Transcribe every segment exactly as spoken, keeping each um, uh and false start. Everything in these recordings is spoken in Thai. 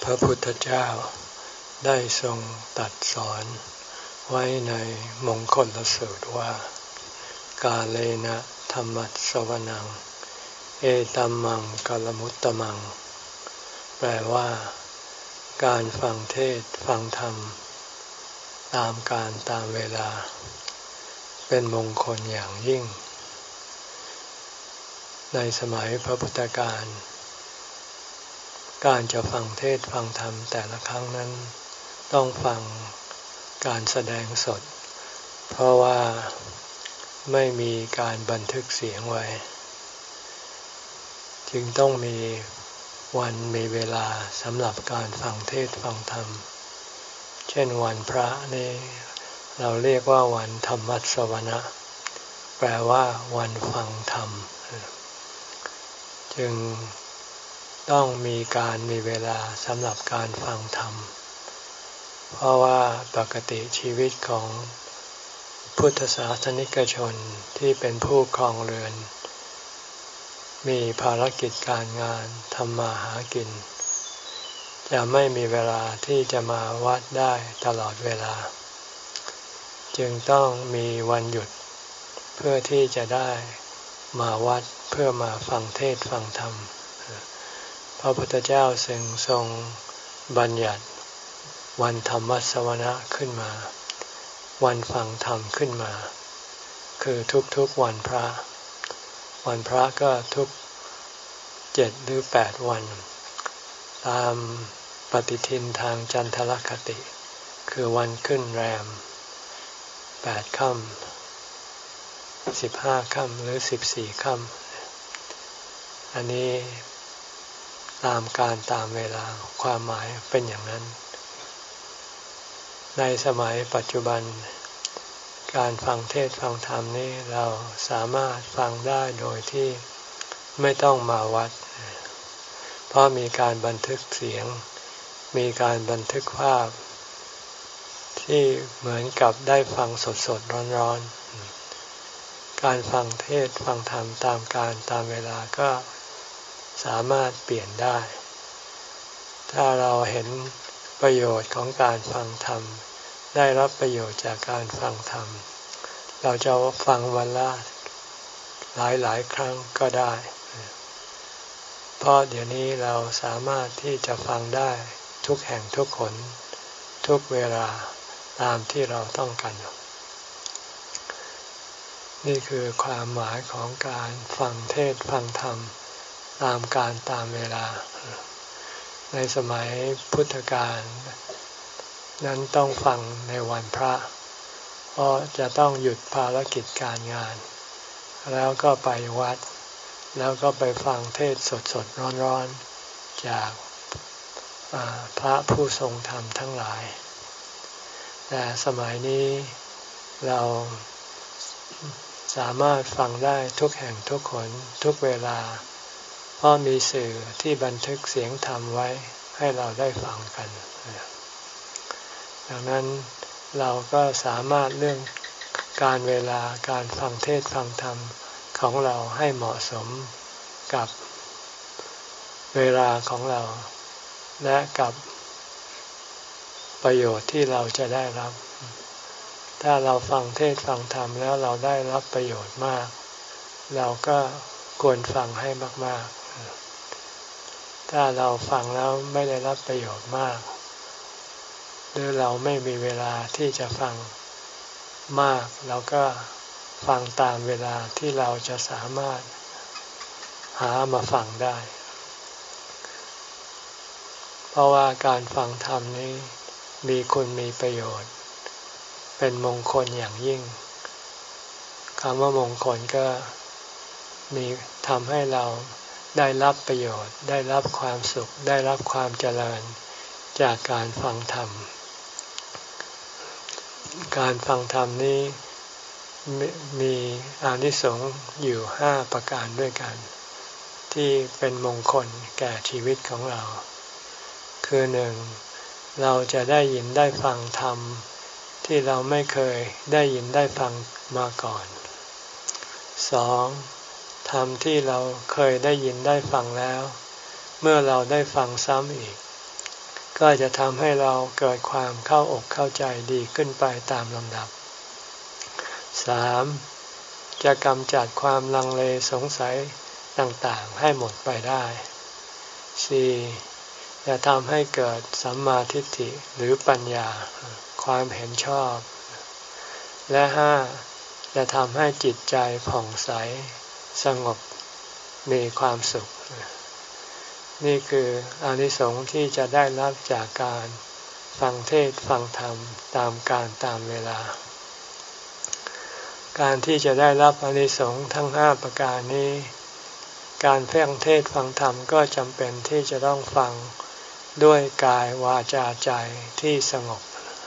พระพุทธเจ้าได้ทรงตรัสสอนไว้ในมงคลสูตรว่ากาเลนะธัมมัสสวนังเอตัมมังกัลมุตตมังแปลว่าการฟังเทศน์ฟังธรรมตามกาลตามเวลาเป็นมงคลอย่างยิ่งในสมัยพระพุทธกาลการจะฟังเทศน์ฟังธรรมแต่ละครั้งนั้นต้องฟังการแสดงสดเพราะว่าไม่มีการบันทึกเสียงไว้จึงต้องมีวันมีเวลาสำหรับการฟังเทศน์ฟังธรรมเช่นวันพระนี่เราเรียกว่าวันธรรมัสสวนะแปลว่าวันฟังธรรมจึงต้องมีการมีเวลาสำหรับการฟังธรรมเพราะว่าปกติชีวิตของพุทธศาสนิกชนที่เป็นผู้ครองเรือนมีภารกิจการงานทำมาหากินจะไม่มีเวลาที่จะมาวัดได้ตลอดเวลาจึงต้องมีวันหยุดเพื่อที่จะได้มาวัดเพื่อมาฟังเทศน์ฟังธรรมพระพุทธเจ้าจึงทรงบัญญัติวันธรรมัสสวนะขึ้นมาวันฟังธรรมขึ้นมาคือทุกๆวันพระวันพระก็ทุกเจ็ดหรือแปดวันตามปฏิทินทางจันทรคติคือวันขึ้นแรมแปดค่ำสิบห้าค่ำหรือสิบสี่ค่ำอันนี้ตามการตามเวลาความหมายเป็นอย่างนั้นในสมัยปัจจุบันการฟังเทศน์ฟังธรรมนี้เราสามารถฟังได้โดยที่ไม่ต้องมาวัดเพราะมีการบันทึกเสียงมีการบันทึกภาพที่เหมือนกับได้ฟังสดๆร้อนๆการฟังเทศน์ฟังธรรมตามการตามเวลาก็สามารถเปลี่ยนได้ถ้าเราเห็นประโยชน์ของการฟังธรรมได้รับประโยชน์จากการฟังธรรมเราจะฟังวันละหลายหลายครั้งก็ได้เพราะเดี๋ยวนี้เราสามารถที่จะฟังได้ทุกแห่งทุกหนทุกเวลาตามที่เราต้องการนี่คือความหมายของการฟังเทศน์ฟังธรรมตามการตามเวลาในสมัยพุทธกาลนั้นต้องฟังในวันพระเพราะจะต้องหยุดภารกิจการงานแล้วก็ไปวัดแล้วก็ไปฟังเทศน์สดๆร้อนๆจากพระผู้ทรงธรรมทั้งหลายแต่สมัยนี้เราสามารถฟังได้ทุกแห่งทุกคนทุกเวลาเพราะมีสื่อที่บันทึกเสียงธรรมไว้ให้เราได้ฟังกันดังนั้นเราก็สามารถเลือกการเวลาการฟังเทศน์ฟังธรรมของเราให้เหมาะสมกับเวลาของเราและกับประโยชน์ที่เราจะได้รับถ้าเราฟังเทศน์ฟังธรรมแล้วเราได้รับประโยชน์มากเราก็ควรฟังให้มากๆถ้าเราฟังแล้วไม่ได้รับประโยชน์มากหรือเราไม่มีเวลาที่จะฟังมากเราก็ฟังตามเวลาที่เราจะสามารถหามาฟังได้เพราะว่าการฟังธรรมนี้มีคุณมีประโยชน์เป็นมงคลอย่างยิ่งคำว่ามงคลก็มีทำให้เราได้รับประโยชน์ได้รับความสุขได้รับความเจริญจากการฟังธรรมการฟังธรรมนี้มีอานิสงส์อยู่ห้าประการด้วยกันที่เป็นมงคลแก่ชีวิตของเราคือหนึ่งเราจะได้ยินได้ฟังธรรมที่เราไม่เคยได้ยินได้ฟังมาก่อนสองธรรมที่เราเคยได้ยินได้ฟังแล้วเมื่อเราได้ฟังซ้ำอีกก็จะทำให้เราเกิดความเข้าอกเข้าใจดีขึ้นไปตามลำดับ สาม จะกำจัดความลังเลสงสัยต่างๆให้หมดไปได้ สี่ จะทำให้เกิดสัมมาทิฏฐิหรือปัญญาความเห็นชอบ และห้า จะทำให้จิตใจผ่องใสสงบมีความสุขนี่คืออานิสงส์ที่จะได้รับจากการฟังเทศน์ฟังธรรมตามกาลตามเวลาการที่จะได้รับอานิสงส์ทั้งห้าประการนี้การฟังเทศน์ฟังธรรมก็จำเป็นที่จะต้องฟังด้วยกายวาจาใจที่สงบ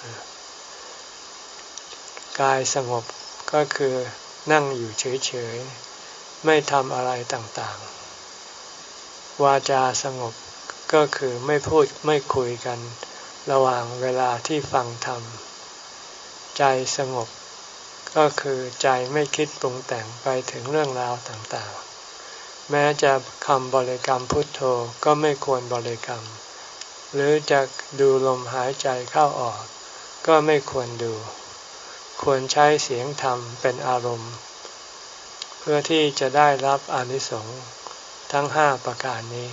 กายสงบก็คือนั่งอยู่เฉยๆไม่ทำอะไรต่างๆวาจาสงบก็คือไม่พูดไม่คุยกันระหว่างเวลาที่ฟังธรรมใจสงบก็คือใจไม่คิดปรุงแต่งไปถึงเรื่องราวต่างๆแม้จะคำบริกรรมพุทโธก็ไม่ควรบริกรรมหรือจะดูลมหายใจเข้าออกก็ไม่ควรดูควรใช้เสียงธรรมเป็นอารมณ์เพื่อที่จะได้รับอานิสงส์ทั้งห้าประการนี้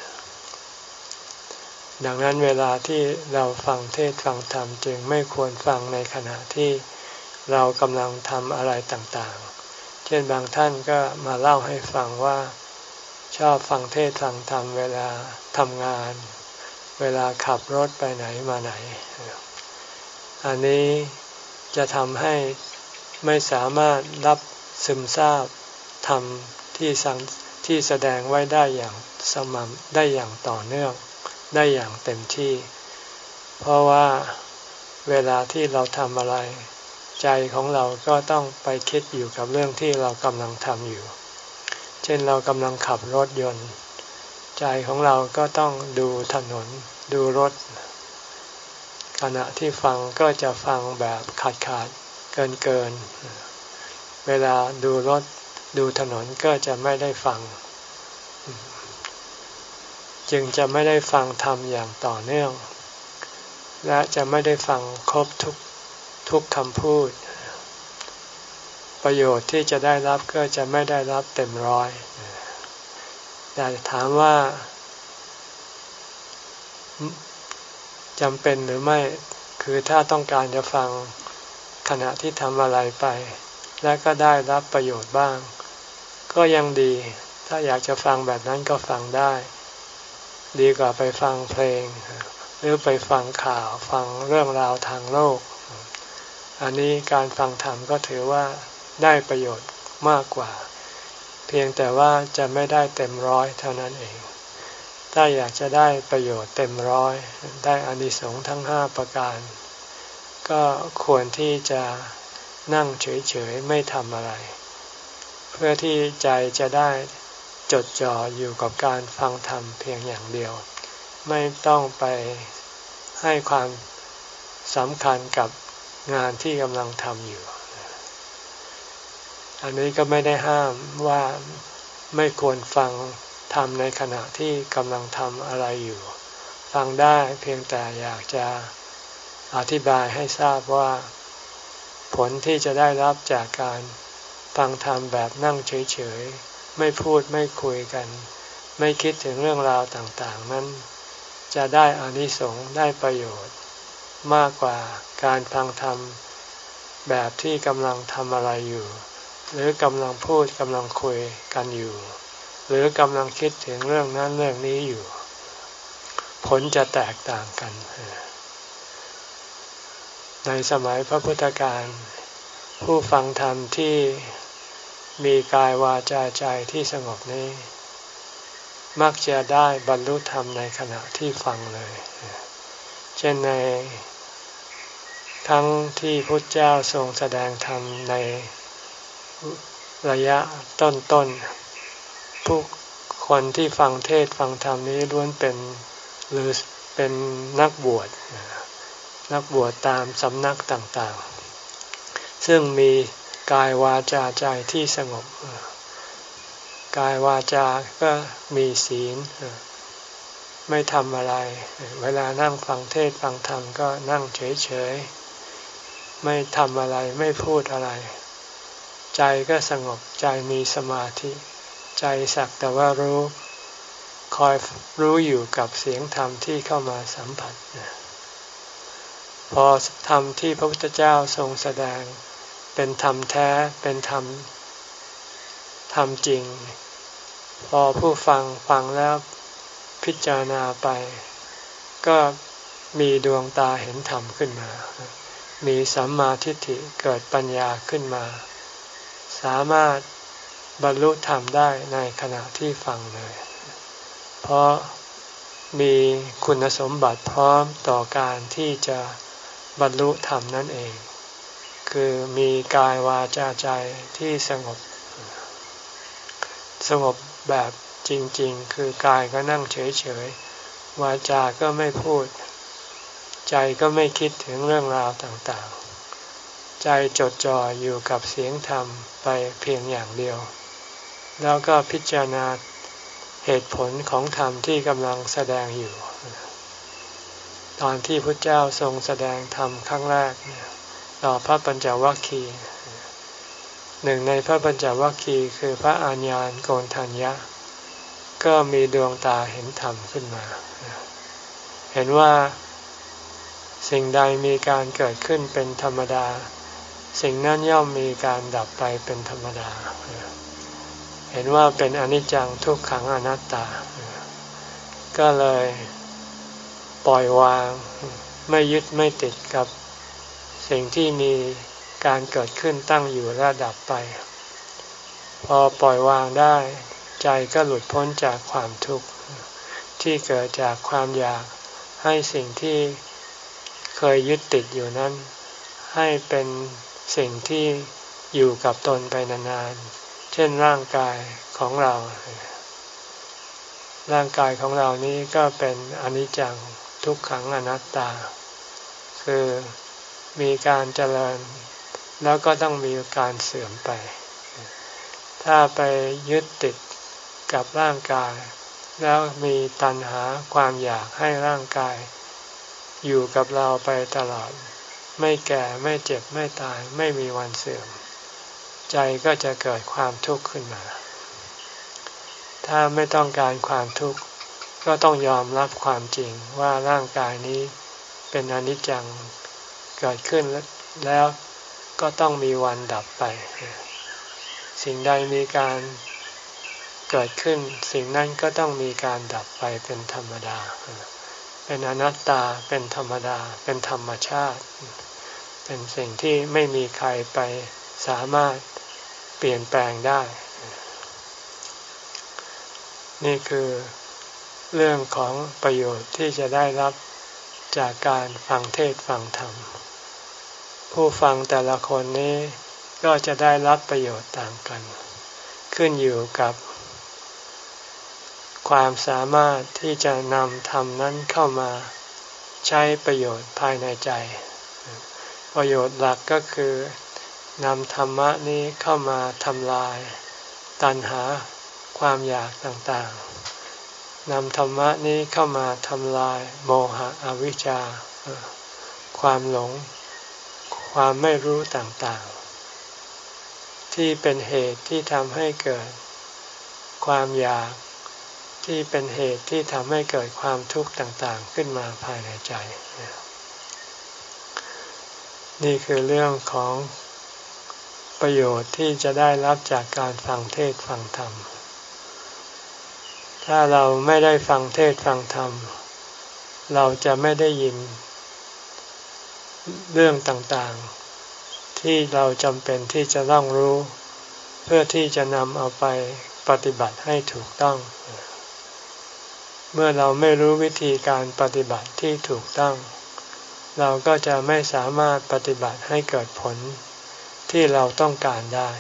ดังนั้นเวลาที่เราฟังเทศน์ฟังธรรมจึงไม่ควรฟังในขณะที่เรากำลังทำอะไรต่างๆเช่นบางท่านก็มาเล่าให้ฟังว่าชอบฟังเทศน์ฟังธรรมเวลาทำงานเวลาขับรถไปไหนมาไหนอันนี้จะทำให้ไม่สามารถรับซึมซาบธรรมที่สั่งที่แสดงไว้ได้อย่างสม่ำได้อย่างต่อเนื่องได้อย่างเต็มที่เพราะว่าเวลาที่เราทำอะไรใจของเราก็ต้องไปคิดอยู่กับเรื่องที่เรากำลังทำอยู่เช่นเรากำลังขับรถยนต์ใจของเราก็ต้องดูถนนดูรถขณะที่ฟังก็จะฟังแบบขาดขาดเกินเกินเวลาดูรถดูถนนก็จะไม่ได้ฟังจึงจะไม่ได้ฟังธรรมอย่างต่อเนื่องและจะไม่ได้ฟังครบทุกทุกคำพูดประโยชน์ที่จะได้รับก็จะไม่ได้รับเต็มร้อยแต่ถามว่าจำเป็นหรือไม่คือถ้าต้องการจะฟังขณะที่ทำอะไรไปและก็ได้รับประโยชน์บ้างก็ยังดีถ้าอยากจะฟังแบบนั้นก็ฟังได้ดีกว่าไปฟังเพลงหรือไปฟังข่าวฟังเรื่องราวทางโลกอันนี้การฟังธรรมก็ถือว่าได้ประโยชน์มากกว่าเพียงแต่ว่าจะไม่ได้เต็มร้อยเท่านั้นเองถ้าอยากจะได้ประโยชน์เต็มร้อยได้อานิสงส์ทั้งห้าประการก็ควรที่จะนั่งเฉยๆไม่ทำอะไรเพื่อที่ใจจะได้จดจ่ออยู่กับการฟังธรรมเพียงอย่างเดียวไม่ต้องไปให้ความสำคัญกับงานที่กำลังทำอยู่อันนี้ก็ไม่ได้ห้ามว่าไม่ควรฟังธรรมในขณะที่กำลังทำอะไรอยู่ฟังได้เพียงแต่อยากจะอธิบายให้ทราบว่าผลที่จะได้รับจากการฟังธรรมแบบนั่งเฉยๆไม่พูดไม่คุยกันไม่คิดถึงเรื่องราวต่างๆนั้นจะได้อานิสงส์ได้ประโยชน์มากกว่าการฟังธรรมแบบที่กำลังทำอะไรอยู่หรือกำลังพูดกำลังคุยกันอยู่หรือกำลังคิดถึงเรื่องนั้นเรื่องนี้อยู่ผลจะแตกต่างกันในสมัยพระพุทธการผู้ฟังธรรมที่มีกายวาจาใจที่สงบนี้มักจะได้บรรลุธรรมในขณะที่ฟังเลยเช่นในทั้งที่พุทธเจ้าทรงแสดงธรรมในระยะต้นๆผู้คนที่ฟังเทศฟังธรรมนี้ล้วนเป็นหรือเป็นนักบวชนักบวชตามสำนักต่างๆซึ่งมีกายวาจาใจที่สงบกายวาจาก็มีศีลไม่ทำอะไรเวลานั่งฟังเทศน์ฟังธรรมก็นั่งเฉยๆไม่ทำอะไรไม่พูดอะไรใจก็สงบใจมีสมาธิใจสักแต่ว่ารู้คอยรู้อยู่กับเสียงธรรมที่เข้ามาสัมผัสพอธรรมที่พระพุทธเจ้าทรงแสดงเป็นธรรมแท้เป็นธรรมธรรมจริงพอผู้ฟังฟังแล้วพิจารณาไปก็มีดวงตาเห็นธรรมขึ้นมามีสัมมาทิฏฐิเกิดปัญญาขึ้นมาสามารถบรรลุธรรมได้ในขณะที่ฟังเลยเพราะมีคุณสมบัติพร้อมต่อการที่จะบรรลุธรรมนั่นเองคือมีกายวาจาใจที่สงบสงบแบบจริงๆคือกายก็นั่งเฉยๆวาจาก็ไม่พูดใจก็ไม่คิดถึงเรื่องราวต่างๆใจจดจ่ออยู่กับเสียงธรรมไปเพียงอย่างเดียวแล้วก็พิจารณาเหตุผลของธรรมที่กำลังแสดงอยู่ตอนที่พระเจ้าทรงแสดงธรรมครั้งแรกต่อพระปัญจวัคคีย์หนึ่งในพระปัญจวัคคีย์คือพระอาญาณโกณฑัญญะก็มีดวงตาเห็นธรรมขึ้นมาเห็นว่าสิ่งใดมีการเกิดขึ้นเป็นธรรมดาสิ่งนั้นย่อมมีการดับไปเป็นธรรมดาเห็นว่าเป็นอนิจจังทุกขังอนัตตาก็เลยปล่อยวางไม่ยึดไม่ติดกับสิ่งที่มีการเกิดขึ้นตั้งอยู่และดับไปพอปล่อยวางได้ใจก็หลุดพ้นจากความทุกข์ที่เกิดจากความอยากให้สิ่งที่เคยยึดติดอยู่นั้นให้เป็นสิ่งที่อยู่กับตนไปนานๆเช่นร่างกายของเราร่างกายของเรานี้ก็เป็นอนิจจังทุกขังอนัตตาคือมีการเจริญแล้วก็ต้องมีการเสื่อมไปถ้าไปยึดติดกับร่างกายแล้วมีตัณหาความอยากให้ร่างกายอยู่กับเราไปตลอดไม่แก่ไม่เจ็บไม่ตายไม่มีวันเสื่อมใจก็จะเกิดความทุกข์ขึ้นมาถ้าไม่ต้องการความทุกข์ก็ต้องยอมรับความจริงว่าร่างกายนี้เป็นอนิจจังเกิดขึ้นแล้วก็ต้องมีวันดับไปสิ่งใดมีการเกิดขึ้นสิ่งนั้นก็ต้องมีการดับไปเป็นธรรมดาเป็นอนัตตาเป็นธรรมดาเป็นธรรมชาติเป็นสิ่งที่ไม่มีใครไปสามารถเปลี่ยนแปลงได้นี่คือเรื่องของประโยชน์ที่จะได้รับจากการฟังเทศน์ฟังธรรมผู้ฟังแต่ละคนนี้ก็จะได้รับประโยชน์ต่างกันขึ้นอยู่กับความสามารถที่จะนำธรรมนั้นเข้ามาใช้ประโยชน์ภายในใจประโยชน์หลักก็คือนำธรรมะนี้เข้ามาทำลายตัณหาความอยากต่างๆนำธรรมะนี้เข้ามาทำลายโมหะอวิชชาความหลงความไม่รู้ต่างๆที่เป็นเหตุที่ทำให้เกิดความอยากที่เป็นเหตุที่ทำให้เกิดความทุกข์ต่างๆขึ้นมาภายในใจนี่คือเรื่องของประโยชน์ที่จะได้รับจากการฟังเทศน์ฟังธรรมถ้าเราไม่ได้ฟังเทศน์ฟังธรรมเราจะไม่ได้ยินเรื่องต่างๆที่เราจำเป็นที่จะต้องรู้เพื่อที่จะนำเอาไปปฏิบัติให้ถูกต้องเมื่อเราไม่รู้วิธีการปฏิบัติที่ถูกต้องเราก็จะไม่สามารถปฏิบัติให้เกิดผลที่เราต้องการได้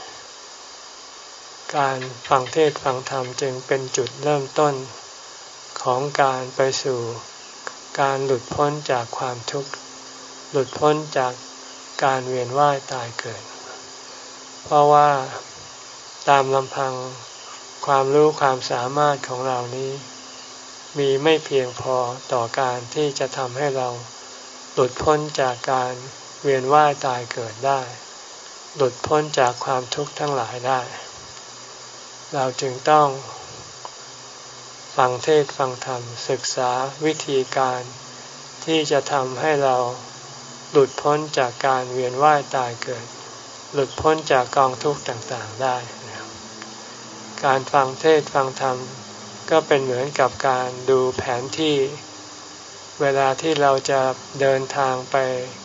การฟังเทศน์ฟังธรรมจึงเป็นจุดเริ่มต้นของการไปสู่การหลุดพ้นจากความทุกข์หลุดพ้นจากการเวียนว่ายตายเกิดเพราะว่าตามลำพังความรู้ความสามารถของเรานี้มีไม่เพียงพอต่อการที่จะทำให้เราหลุดพ้นจากการเวียนว่ายตายเกิดได้หลุดพ้นจากความทุกข์ทั้งหลายได้เราจึงต้องฟังเทศน์ฟังธรรมศึกษาวิธีการที่จะทำให้เราหลุดพ้นจากการเวียนว่ายตายเกิดหลุดพ้นจากกองทุกข์ต่างๆได้การฟังเทศน์ฟังธรรมก็เป็นเหมือนกับการดูแผนที่เวลาที่เราจะเดินทางไป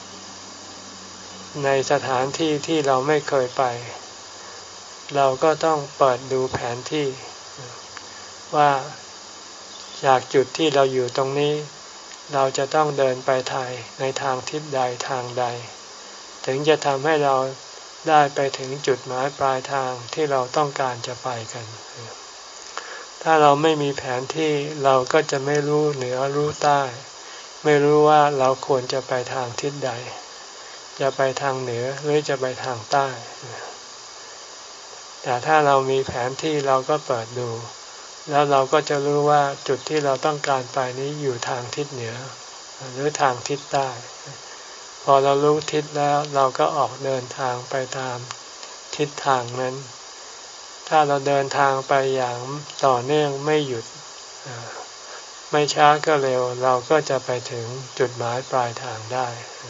ในสถานที่ที่เราไม่เคยไปเราก็ต้องเปิดดูแผนที่ว่าจากจุดที่เราอยู่ตรงนี้เราจะต้องเดินไปทางในทางทิศใดทางใดถึงจะทำให้เราได้ไปถึงจุดหมายปลายทางที่เราต้องการจะไปกันถ้าเราไม่มีแผนที่เราก็จะไม่รู้เหนือรู้ใต้ไม่รู้ว่าเราควรจะไปทางทิศใดจะไปทางเหนือหรือจะไปทางใต้แต่ถ้าเรามีแผนที่เราก็เปิดดูแล้วเราก็จะรู้ว่าจุดที่เราต้องการไปนี้อยู่ทางทิศเหนือหรือทางทิศใต้พอเรารู้ทิศแล้วเราก็ออกเดินทางไปตามทิศทางนั้นถ้าเราเดินทางไปอย่างต่อเนื่องไม่หยุดไม่ช้าก็เร็วเราก็จะไปถึงจุดหมายปลายทางได้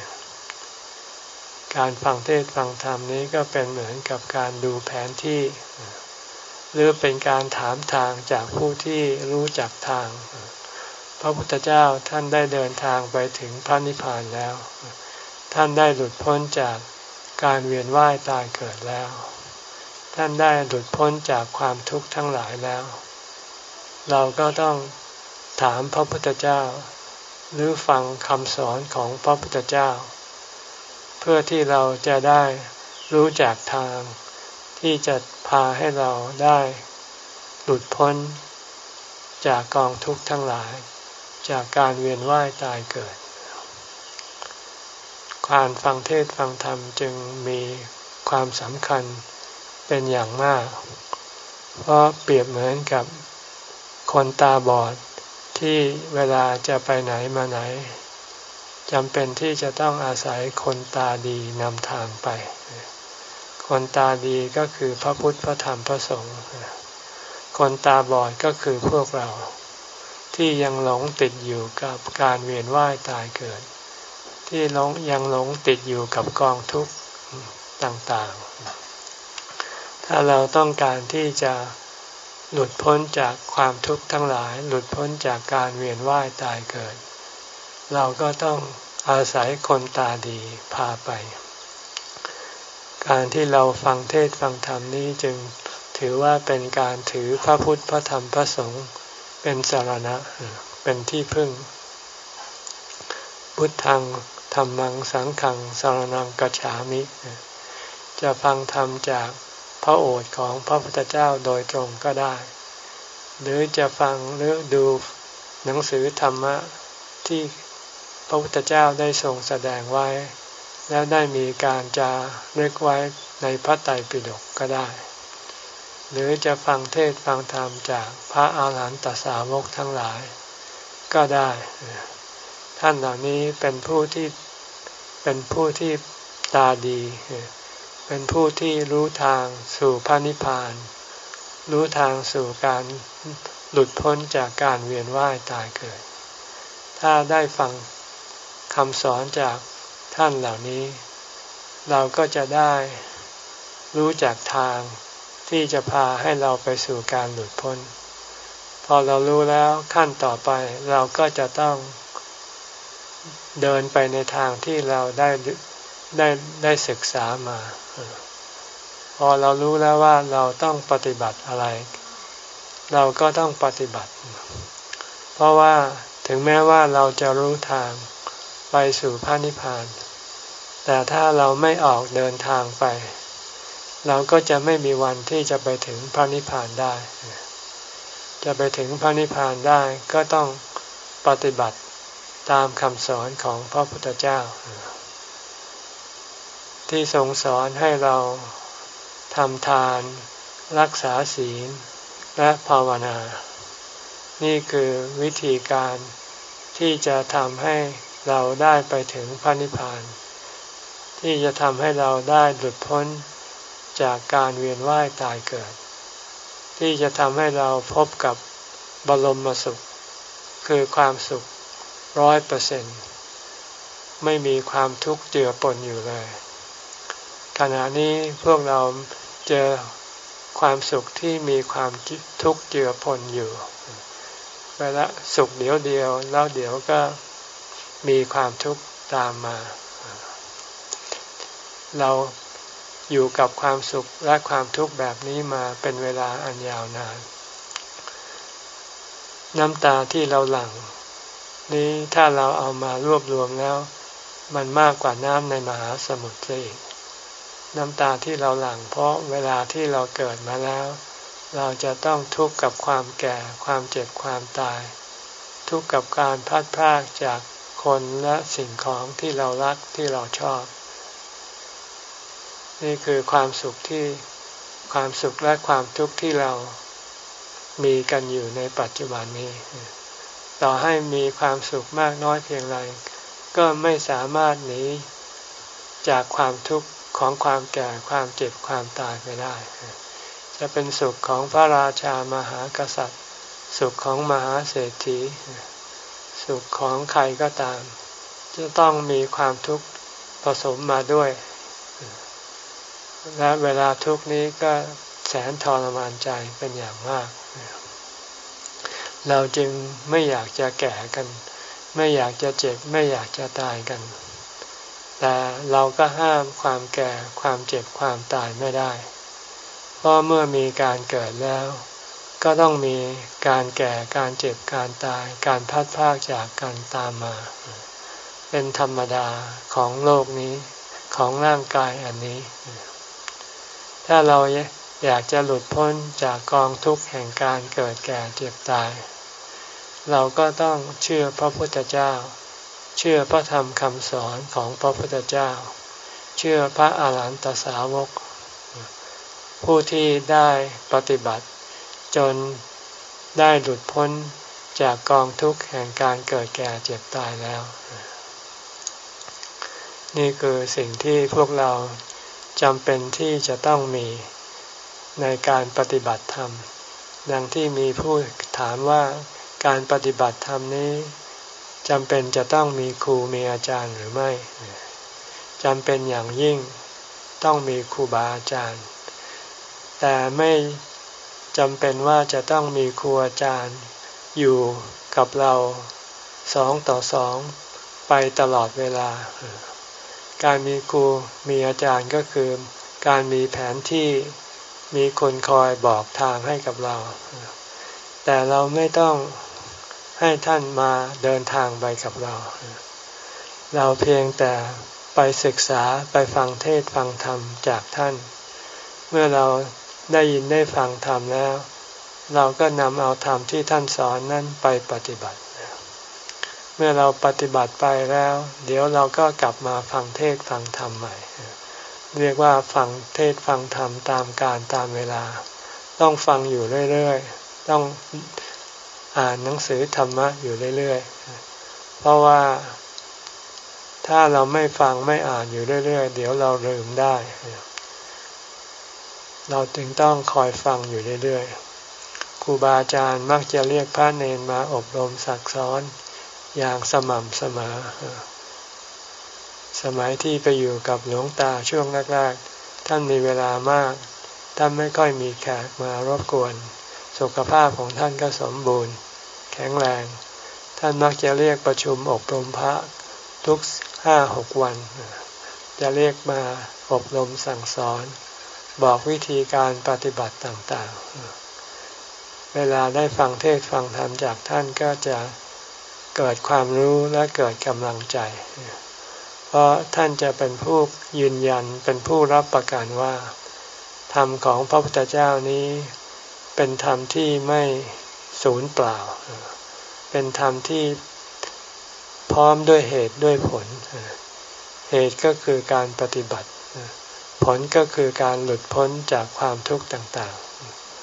การฟังเทศน์ฟังธรรมนี้ก็เป็นเหมือนกับการดูแผนที่หรือเป็นการถามทางจากผู้ที่รู้จักทางพระพุทธเจ้าท่านได้เดินทางไปถึงพระนิพพานแล้วท่านได้หลุดพ้นจากการเวียนว่ายตายเกิดแล้วท่านได้หลุดพ้นจากความทุกข์ทั้งหลายแล้วเราก็ต้องถามพระพุทธเจ้าหรือฟังคำสอนของพระพุทธเจ้าเพื่อที่เราจะได้รู้จักทางที่จะพาให้เราได้หลุดพ้นจากกองทุกข์ทั้งหลายจากการเวียนว่ายตายเกิดการฟังเทศน์ฟังธรรมจึงมีความสำคัญเป็นอย่างมากเพราะเปรียบเหมือนกับคนตาบอดที่เวลาจะไปไหนมาไหนจำเป็นที่จะต้องอาศัยคนตาดีนำทางไปคนตาดีก็คือพระพุทธพระธรรมพระสงฆ์คนตาบอดก็คือพวกเราที่ยังหลงติดอยู่กับการเวียนว่ายตายเกิดที่หลงยังหลงติดอยู่กับกองทุกข์ต่างๆถ้าเราต้องการที่จะหลุดพ้นจากความทุกข์ทั้งหลายหลุดพ้นจากการเวียนว่ายตายเกิดเราก็ต้องอาศัยคนตาดีพาไปการที่เราฟังเทศน์ฟังธรรมนี้จึงถือว่าเป็นการถือพระพุทธพระธรรมพระสงฆ์เป็นสรณะเป็นที่พึ่งพุทธังธัมมังสังฆังสรณังกัจฉามิจะฟังธรรมจากพระโอษฐ์ของพระพุทธเจ้าโดยตรงก็ได้หรือจะฟังหรือดูหนังสือธรรมะที่พระพุทธเจ้าได้ทรงแสดงไว้แล้วได้มีการจารึกไว้ในพระไตรปิฎกก็ได้หรือจะฟังเทศน์ฟังธรรมจากพระอาหารหันตสาวกทั้งหลายก็ได้ท่านเหล่านี้เป็นผู้ที่เป็นผู้ที่ตาดีเป็นผู้ที่รู้ทางสู่พระนิพพานรู้ทางสู่การหลุดพ้นจากการเวียนว่ายตายเกิดถ้าได้ฟังคำสอนจากท่านเหล่านี้เราก็จะได้รู้จักทางที่จะพาให้เราไปสู่การหลุดพ้นพอเรารู้แล้วขั้นต่อไปเราก็จะต้องเดินไปในทางที่เราได้ได้ได้ศึกษามาพอเรารู้แล้วว่าเราต้องปฏิบัติอะไรเราก็ต้องปฏิบัติเพราะว่าถึงแม้ว่าเราจะรู้ทางไปสู่พระนิพพานแต่ถ้าเราไม่ออกเดินทางไปเราก็จะไม่มีวันที่จะไปถึงพระนิพพานได้จะไปถึงพระนิพพานได้ก็ต้องปฏิบัติตามคำสอนของพระพุทธเจ้าที่ทรงสอนให้เราทำทานรักษาศีลและภาวนานี่คือวิธีการที่จะทำให้เราได้ไปถึงพระนิพพานที่จะทำให้เราได้หลุดพ้นจากการเวียนว่ายตายเกิดที่จะทำให้เราพบกับบรมสุขคือความสุขร้อยเปอร์เซ็นต์ไม่มีความทุกข์เจือปนอยู่เลยขณะนี้พวกเราเจอความสุขที่มีความทุกข์เจือปนอยู่เวลาสุขเดียวเดียวแล้วเดี๋ยวก็มีความทุกข์ตามมาเราอยู่กับความสุขและความทุกข์แบบนี้มาเป็นเวลาอันยาวนานน้ำตาที่เราหลั่งนี้ถ้าเราเอามารวบรวมแล้วมันมากกว่าน้ำในมหาสมุทรอีกน้ำตาที่เราหลั่งเพราะเวลาที่เราเกิดมาแล้วเราจะต้องทุกข์กับความแก่ความเจ็บความตายทุกข์กับการพลัดพรากจากคนและสิ่งของที่เรารักที่เราชอบนี่คือความสุขที่ความสุขและความทุกข์ที่เรามีกันอยู่ในปัจจุบันนี้ต่อให้มีความสุขมากน้อยเพียงไรก็ไม่สามารถหนีจากความทุกข์ของความแก่ความเจ็บความตายไปได้จะเป็นสุขของพระราชามหากษัตริย์สุขของมหาเศรษฐีสุขของใครก็ตามจะต้องมีความทุกข์ผสมมาด้วยและเวลาทุกข์นี้ก็แสนทรมานใจเป็นอย่างมากเราจึงไม่อยากจะแก่กันไม่อยากจะเจ็บไม่อยากจะตายกันแต่เราก็ห้ามความแก่ความเจ็บความตายไม่ได้เพราะเมื่อมีการเกิดแล้วก็ต้องมีการแก่การเจ็บการตายการพลัดพรากจากกันตามมาเป็นธรรมดาของโลกนี้ของร่างกายอันนี้ถ้าเราอยากจะหลุดพ้นจากกองทุกข์แห่งการเกิดแก่เจ็บตายเราก็ต้องเชื่อพระพุทธเจ้าเชื่อพระธรรมคำสอนของพระพุทธเจ้าเชื่อพระอาหารหันตสาวกผู้ที่ได้ปฏิบัติจนได้หลุดพ้นจากกองทุกข์แห่งการเกิดแก่เจ็บตายแล้วนี่คือสิ่งที่พวกเราจำเป็นที่จะต้องมีในการปฏิบัติธรรมดังที่มีผู้ถามว่าการปฏิบัติธรรมนี้จำเป็นจะต้องมีครูมีอาจารย์หรือไม่จำเป็นอย่างยิ่งต้องมีครูบาอาจารย์แต่ไม่จำเป็นว่าจะต้องมีครูอาจารย์อยู่กับเราสองต่อสองไปตลอดเวลาการมีครูมีอาจารย์ก็คือการมีแผนที่มีคนคอยบอกทางให้กับเราแต่เราไม่ต้องให้ท่านมาเดินทางไปกับเราเราเพียงแต่ไปศึกษาไปฟังเทศน์ฟังธรรมจากท่านเมื่อเราได้ยินได้ฟังธรรมแล้วเราก็นำเอาธรรมที่ท่านสอนนั้นไปปฏิบัติเมื่อเราปฏิบัติไปแล้วเดี๋ยวเราก็กลับมาฟังเทศน์ฟังธรรมใหม่เรียกว่าฟังเทศน์ฟังธรรมตามกาลตามเวลาต้องฟังอยู่เรื่อยๆต้องอ่านหนังสือธรรมะอยู่เรื่อยๆเพราะว่าถ้าเราไม่ฟังไม่อ่านอยู่เรื่อยๆเดี๋ยวเราลืมได้เราจึงต้องคอยฟังอยู่เรื่อยๆครูบาอาจารย์มักจะเรียกพระเณรมาอบรมสั่งสอนอย่างสม่ำเสมอสมัยที่ไปอยู่กับหลวงตาช่วงแรกๆท่านมีเวลามากท่านไม่ค่อยมีแขกมารบกวนสุขภาพของท่านก็สมบูรณ์แข็งแรงท่านมักจะเรียกประชุมอบรมพระทุกห้าหกวันจะเรียกมาอบรมสั่งสอนบอกวิธีการปฏิบัติต่างๆเวลาได้ฟังเทศน์ฟังธรรมจากท่านก็จะเกิดความรู้และเกิดกำลังใจเพราะท่านจะเป็นผู้ยืนยันเป็นผู้รับประกันว่าธรรมของพระพุทธเจ้านี้เป็นธรรมที่ไม่สูญเปล่าเป็นธรรมที่พร้อมด้วยเหตุด้วยผลเหตุก็คือการปฏิบัติผลก็คือการหลุดพ้นจากความทุกข์ต่างๆ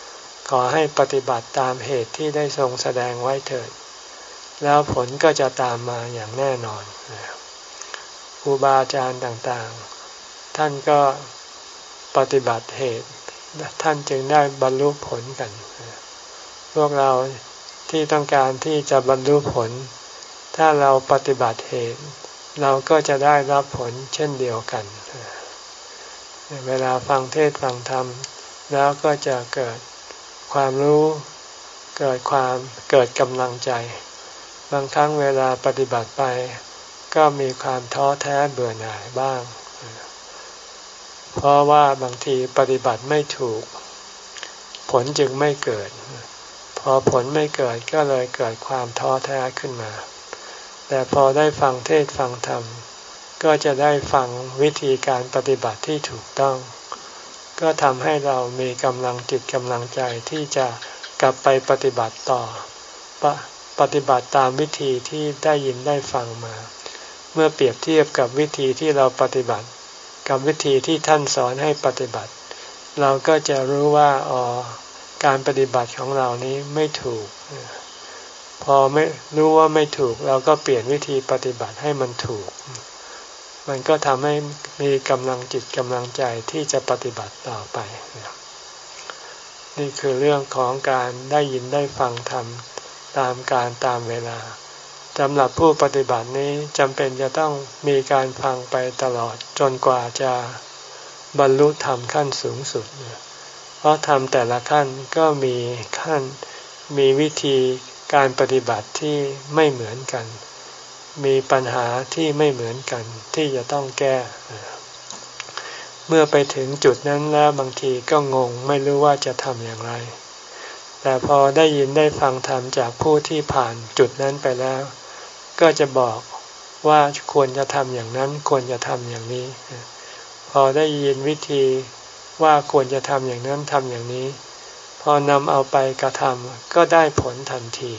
ขอให้ปฏิบัติตามเหตุที่ได้ทรงแสดงไว้เถิดแล้วผลก็จะตามมาอย่างแน่นอนครูบาอาจารย์ต่างๆท่านก็ปฏิบัติเหตุท่านจึงได้บรรลุผลกันพวกเราที่ต้องการที่จะบรรลุผลถ้าเราปฏิบัติเหตุเราก็จะได้รับผลเช่นเดียวกันเวลาฟังเทศน์ฟังธรรมแล้วก็จะเกิดความรู้เกิดความเกิดกำลังใจบางครั้งเวลาปฏิบัติไปก็มีความท้อแท้เบื่อหน่ายบ้างเพราะว่าบางทีปฏิบัติไม่ถูกผลจึงไม่เกิดพอผลไม่เกิดก็เลยเกิดความท้อแท้ขึ้นมาแต่พอได้ฟังเทศน์ฟังธรรมก็จะได้ฟังวิธีการปฏิบัติที่ถูกต้องก็ทำให้เรามีกำลังจิตกำลังใจที่จะกลับไปปฏิบัติต่อปะปฏิบัติตามวิธีที่ได้ยินได้ฟังมาเมื่อเปรียบเทียบกับวิธีที่เราปฏิบัติกับวิธีที่ท่านสอนให้ปฏิบัติเราก็จะรู้ว่าอ๋อการปฏิบัติของเรานี้ไม่ถูกพอไม่รู้ว่าไม่ถูกเราก็เปลี่ยนวิธีปฏิบัติให้มันถูกมันก็ทำให้มีกำลังจิตกำลังใจที่จะปฏิบัติต่อไปนี่คือเรื่องของการได้ยินได้ฟังธรรมตามการตามเวลาสำหรับผู้ปฏิบัตินี้จำเป็นจะต้องมีการฟังไปตลอดจนกว่าจะบรรลุธรรมขั้นสูงสุดเพราะธรรมแต่ละขั้นก็มีขั้นมีวิธีการปฏิบัติที่ไม่เหมือนกันมีปัญหาที่ไม่เหมือนกันที่จะต้องแก้เมื่อไปถึงจุดนั้นแล้วบางทีก็งงไม่รู้ว่าจะทำอย่างไรแต่พอได้ยินได้ฟังธรรมจากผู้ที่ผ่านจุดนั้นไปแล้วก็จะบอกว่าควรจะทำอย่างนั้นควรจะทำอย่างนี้พอได้ยินวิธีว่าควรจะทำอย่างนั้นทำอย่างนี้พอนำเอาไปกระทำก็ได้ผลทันที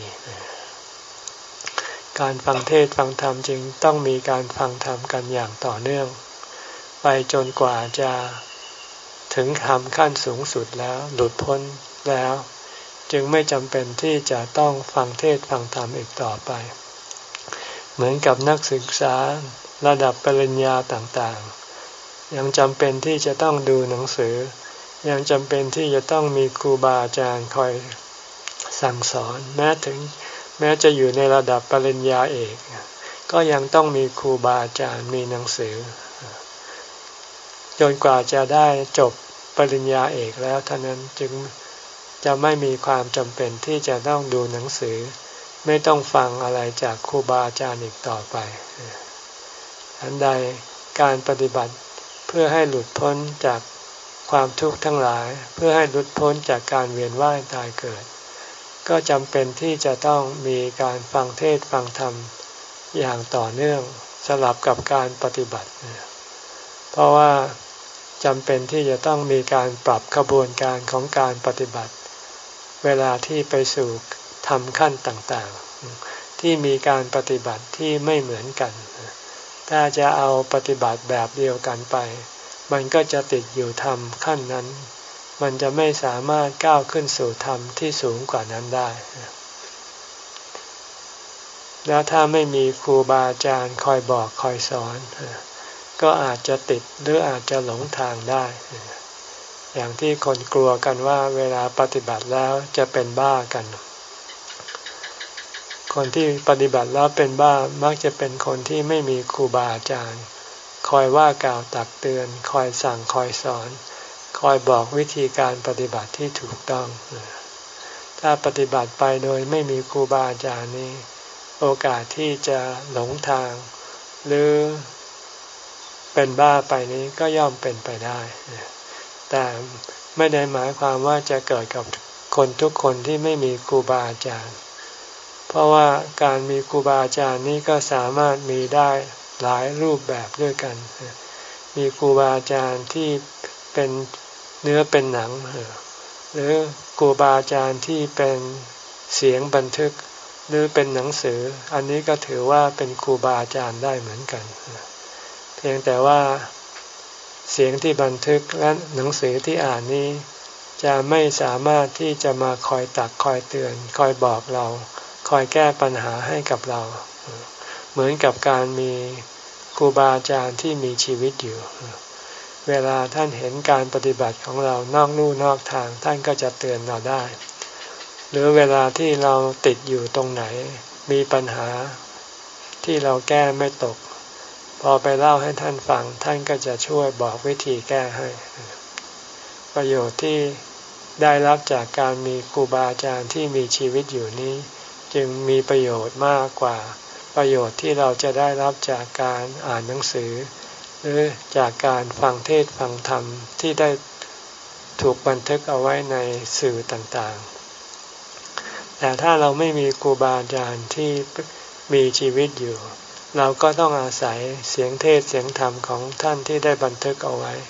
การฟังเทศน์ฟังธรรมจึงต้องมีการฟังธรรมกันอย่างต่อเนื่องไปจนกว่าจะถึงธรรมขั้นสูงสุดแล้วหลุดพ้นแล้วจึงไม่จำเป็นที่จะต้องฟังเทศน์ฟังธรรมอีกต่อไปเหมือนกับนักศึกษาระดับปริญญาต่างๆยังจำเป็นที่จะต้องดูหนังสือยังจำเป็นที่จะต้องมีครูบาอาจารย์คอยสั่งสอนแม้ถึงแม้จะอยู่ในระดับปริญญาเอกก็ยังต้องมีครูบาอาจารย์มีหนังสือจนกว่าจะได้จบปริญญาเอกแล้วเท่านั้นจึงจะไม่มีความจำเป็นที่จะต้องดูหนังสือไม่ต้องฟังอะไรจากครูบาอาจารย์อีกต่อไปอันใดการปฏิบัติเพื่อให้หลุดพ้นจากความทุกข์ทั้งหลายเพื่อให้หลุดพ้นจากการเวียนว่ายตายเกิดก็จำเป็นที่จะต้องมีการฟังเทศน์ฟังธรรมอย่างต่อเนื่องสลับกับการปฏิบัติเพราะว่าจำเป็นที่จะต้องมีการปรับกระบวนการของการปฏิบัติเวลาที่ไปสู่ธรรมขั้นต่างๆที่มีการปฏิบัติที่ไม่เหมือนกันถ้าจะเอาปฏิบัติแบบเดียวกันไปมันก็จะติดอยู่ธรรมขั้นนั้นมันจะไม่สามารถก้าวขึ้นสู่ธรรมที่สูงกว่านั้นได้แล้วถ้าไม่มีครูบาอาจารย์คอยบอกคอยสอนก็อาจจะติดหรืออาจจะหลงทางได้อย่างที่คนกลัวกันว่าเวลาปฏิบัติแล้วจะเป็นบ้ากันคนที่ปฏิบัติแล้วเป็นบ้ามักจะเป็นคนที่ไม่มีครูบาอาจารย์คอยว่ากล่าวตักเตือนคอยสั่งคอยสอนคอยบอกวิธีการปฏิบัติที่ถูกต้องถ้าปฏิบัติไปโดยไม่มีครูบาอาจารย์นี้โอกาสที่จะหลงทางหรือเป็นบ้าไปนี้ก็ย่อมเป็นไปได้แต่ไม่ได้หมายความว่าจะเกิดกับคนทุกคนที่ไม่มีครูบาอาจารย์เพราะว่าการมีครูบาอาจารย์นี้ก็สามารถมีได้หลายรูปแบบด้วยกันมีครูบาอาจารย์ที่เป็นเนื้อเป็นหนังหรือครูบาอาจารย์ที่เป็นเสียงบันทึกหรือเป็นหนังสืออันนี้ก็ถือว่าเป็นครูบาอาจารย์ได้เหมือนกันเพียงแต่ว่าเสียงที่บันทึกและหนังสือที่อ่านนี้จะไม่สามารถที่จะมาคอยตักคอยเตือนคอยบอกเราคอยแก้ปัญหาให้กับเราเหมือนกับการมีครูบาอาจารย์ที่มีชีวิตอยู่เวลาท่านเห็นการปฏิบัติของเรานอกลู่นอกทางท่านก็จะเตือนเราได้หรือเวลาที่เราติดอยู่ตรงไหนมีปัญหาที่เราแก้ไม่ตกพอไปเล่าให้ท่านฟังท่านก็จะช่วยบอกวิธีแก้ให้ประโยชน์ที่ได้รับจากการมีครูบาอาจารย์ที่มีชีวิตอยู่นี้จึงมีประโยชน์มากกว่าประโยชน์ที่เราจะได้รับจากการอ่านหนังสือหรือจากการฟังเทศน์ฟังธรรมที่ได้ถูกบันทึกเอาไว้ในสื่อต่างๆแต่ถ้าเราไม่มีครูบาอาจารย์ที่มีชีวิตอยู่เราก็ต้องอาศัยเสียงเทศน์เสียงธรรมของท่านที่ได้บันทึกเอาไว้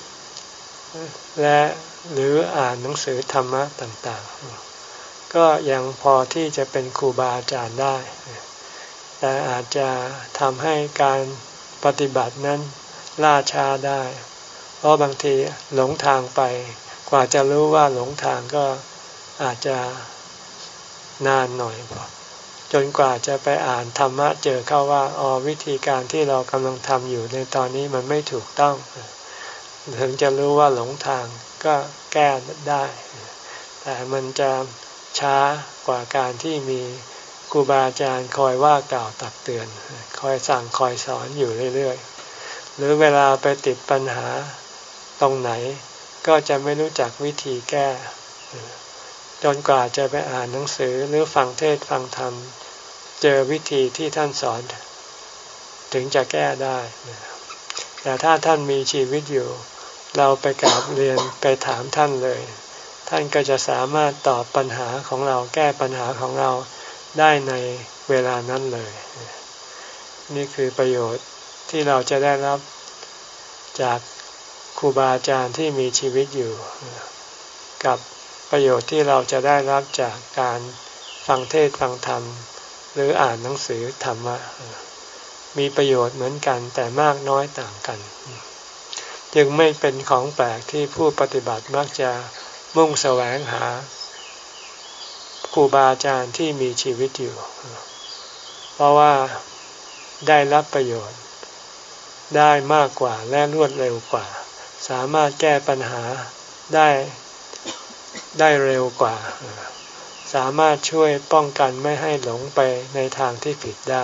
และหรืออ่านหนังสือธรรมะต่างๆก็ยังพอที่จะเป็นครูบาอาจารย์ได้แต่อาจจะทำให้การปฏิบัตินั้นล่าช้าได้เพราะบางทีหลงทางไปกว่าจะรู้ว่าหลงทางก็อาจจะนานหน่อยจนกว่าจะไปอ่านธรรมะเจอเข้าว่าอ๋อวิธีการที่เรากำลังทำอยู่ในตอนนี้มันไม่ถูกต้องถึงจะรู้ว่าหลงทางก็แก้ได้แต่มันจะช้ากว่าการที่มีครูบาอาจารย์คอยว่ากล่าวตักเตือนคอยสั่งคอยสอนอยู่เรื่อยๆหรือเวลาไปติดปัญหาตรงไหนก็จะไม่รู้จักวิธีแก้จนกว่าจะไปอ่านหนังสือหรือฟังเทศน์ฟังธรรมเจอวิธีที่ท่านสอนถึงจะแก้ได้แต่ถ้าท่านมีชีวิตอยู่เราไปกราบเรียนไปถามท่านเลยท่านก็จะสามารถตอบปัญหาของเราแก้ปัญหาของเราได้ในเวลานั้นเลยนี่คือประโยชน์ที่เราจะได้รับจากครูบาอาจารย์ที่มีชีวิตอยู่กับประโยชน์ที่เราจะได้รับจากการฟังเทศน์ฟังธรรมหรืออ่านหนังสือธรรมะมีประโยชน์เหมือนกันแต่มากน้อยต่างกันจึงไม่เป็นของแปลกที่ผู้ปฏิบัติมักจะมุ่งแสวงหาครูบาอาจารย์ที่มีชีวิตอยู่เพราะว่าได้รับประโยชน์ได้มากกว่าและรวดเร็วกว่าสามารถแก้ปัญหาได้ได้เร็วกว่าสามารถช่วยป้องกันไม่ให้หลงไปในทางที่ผิดได้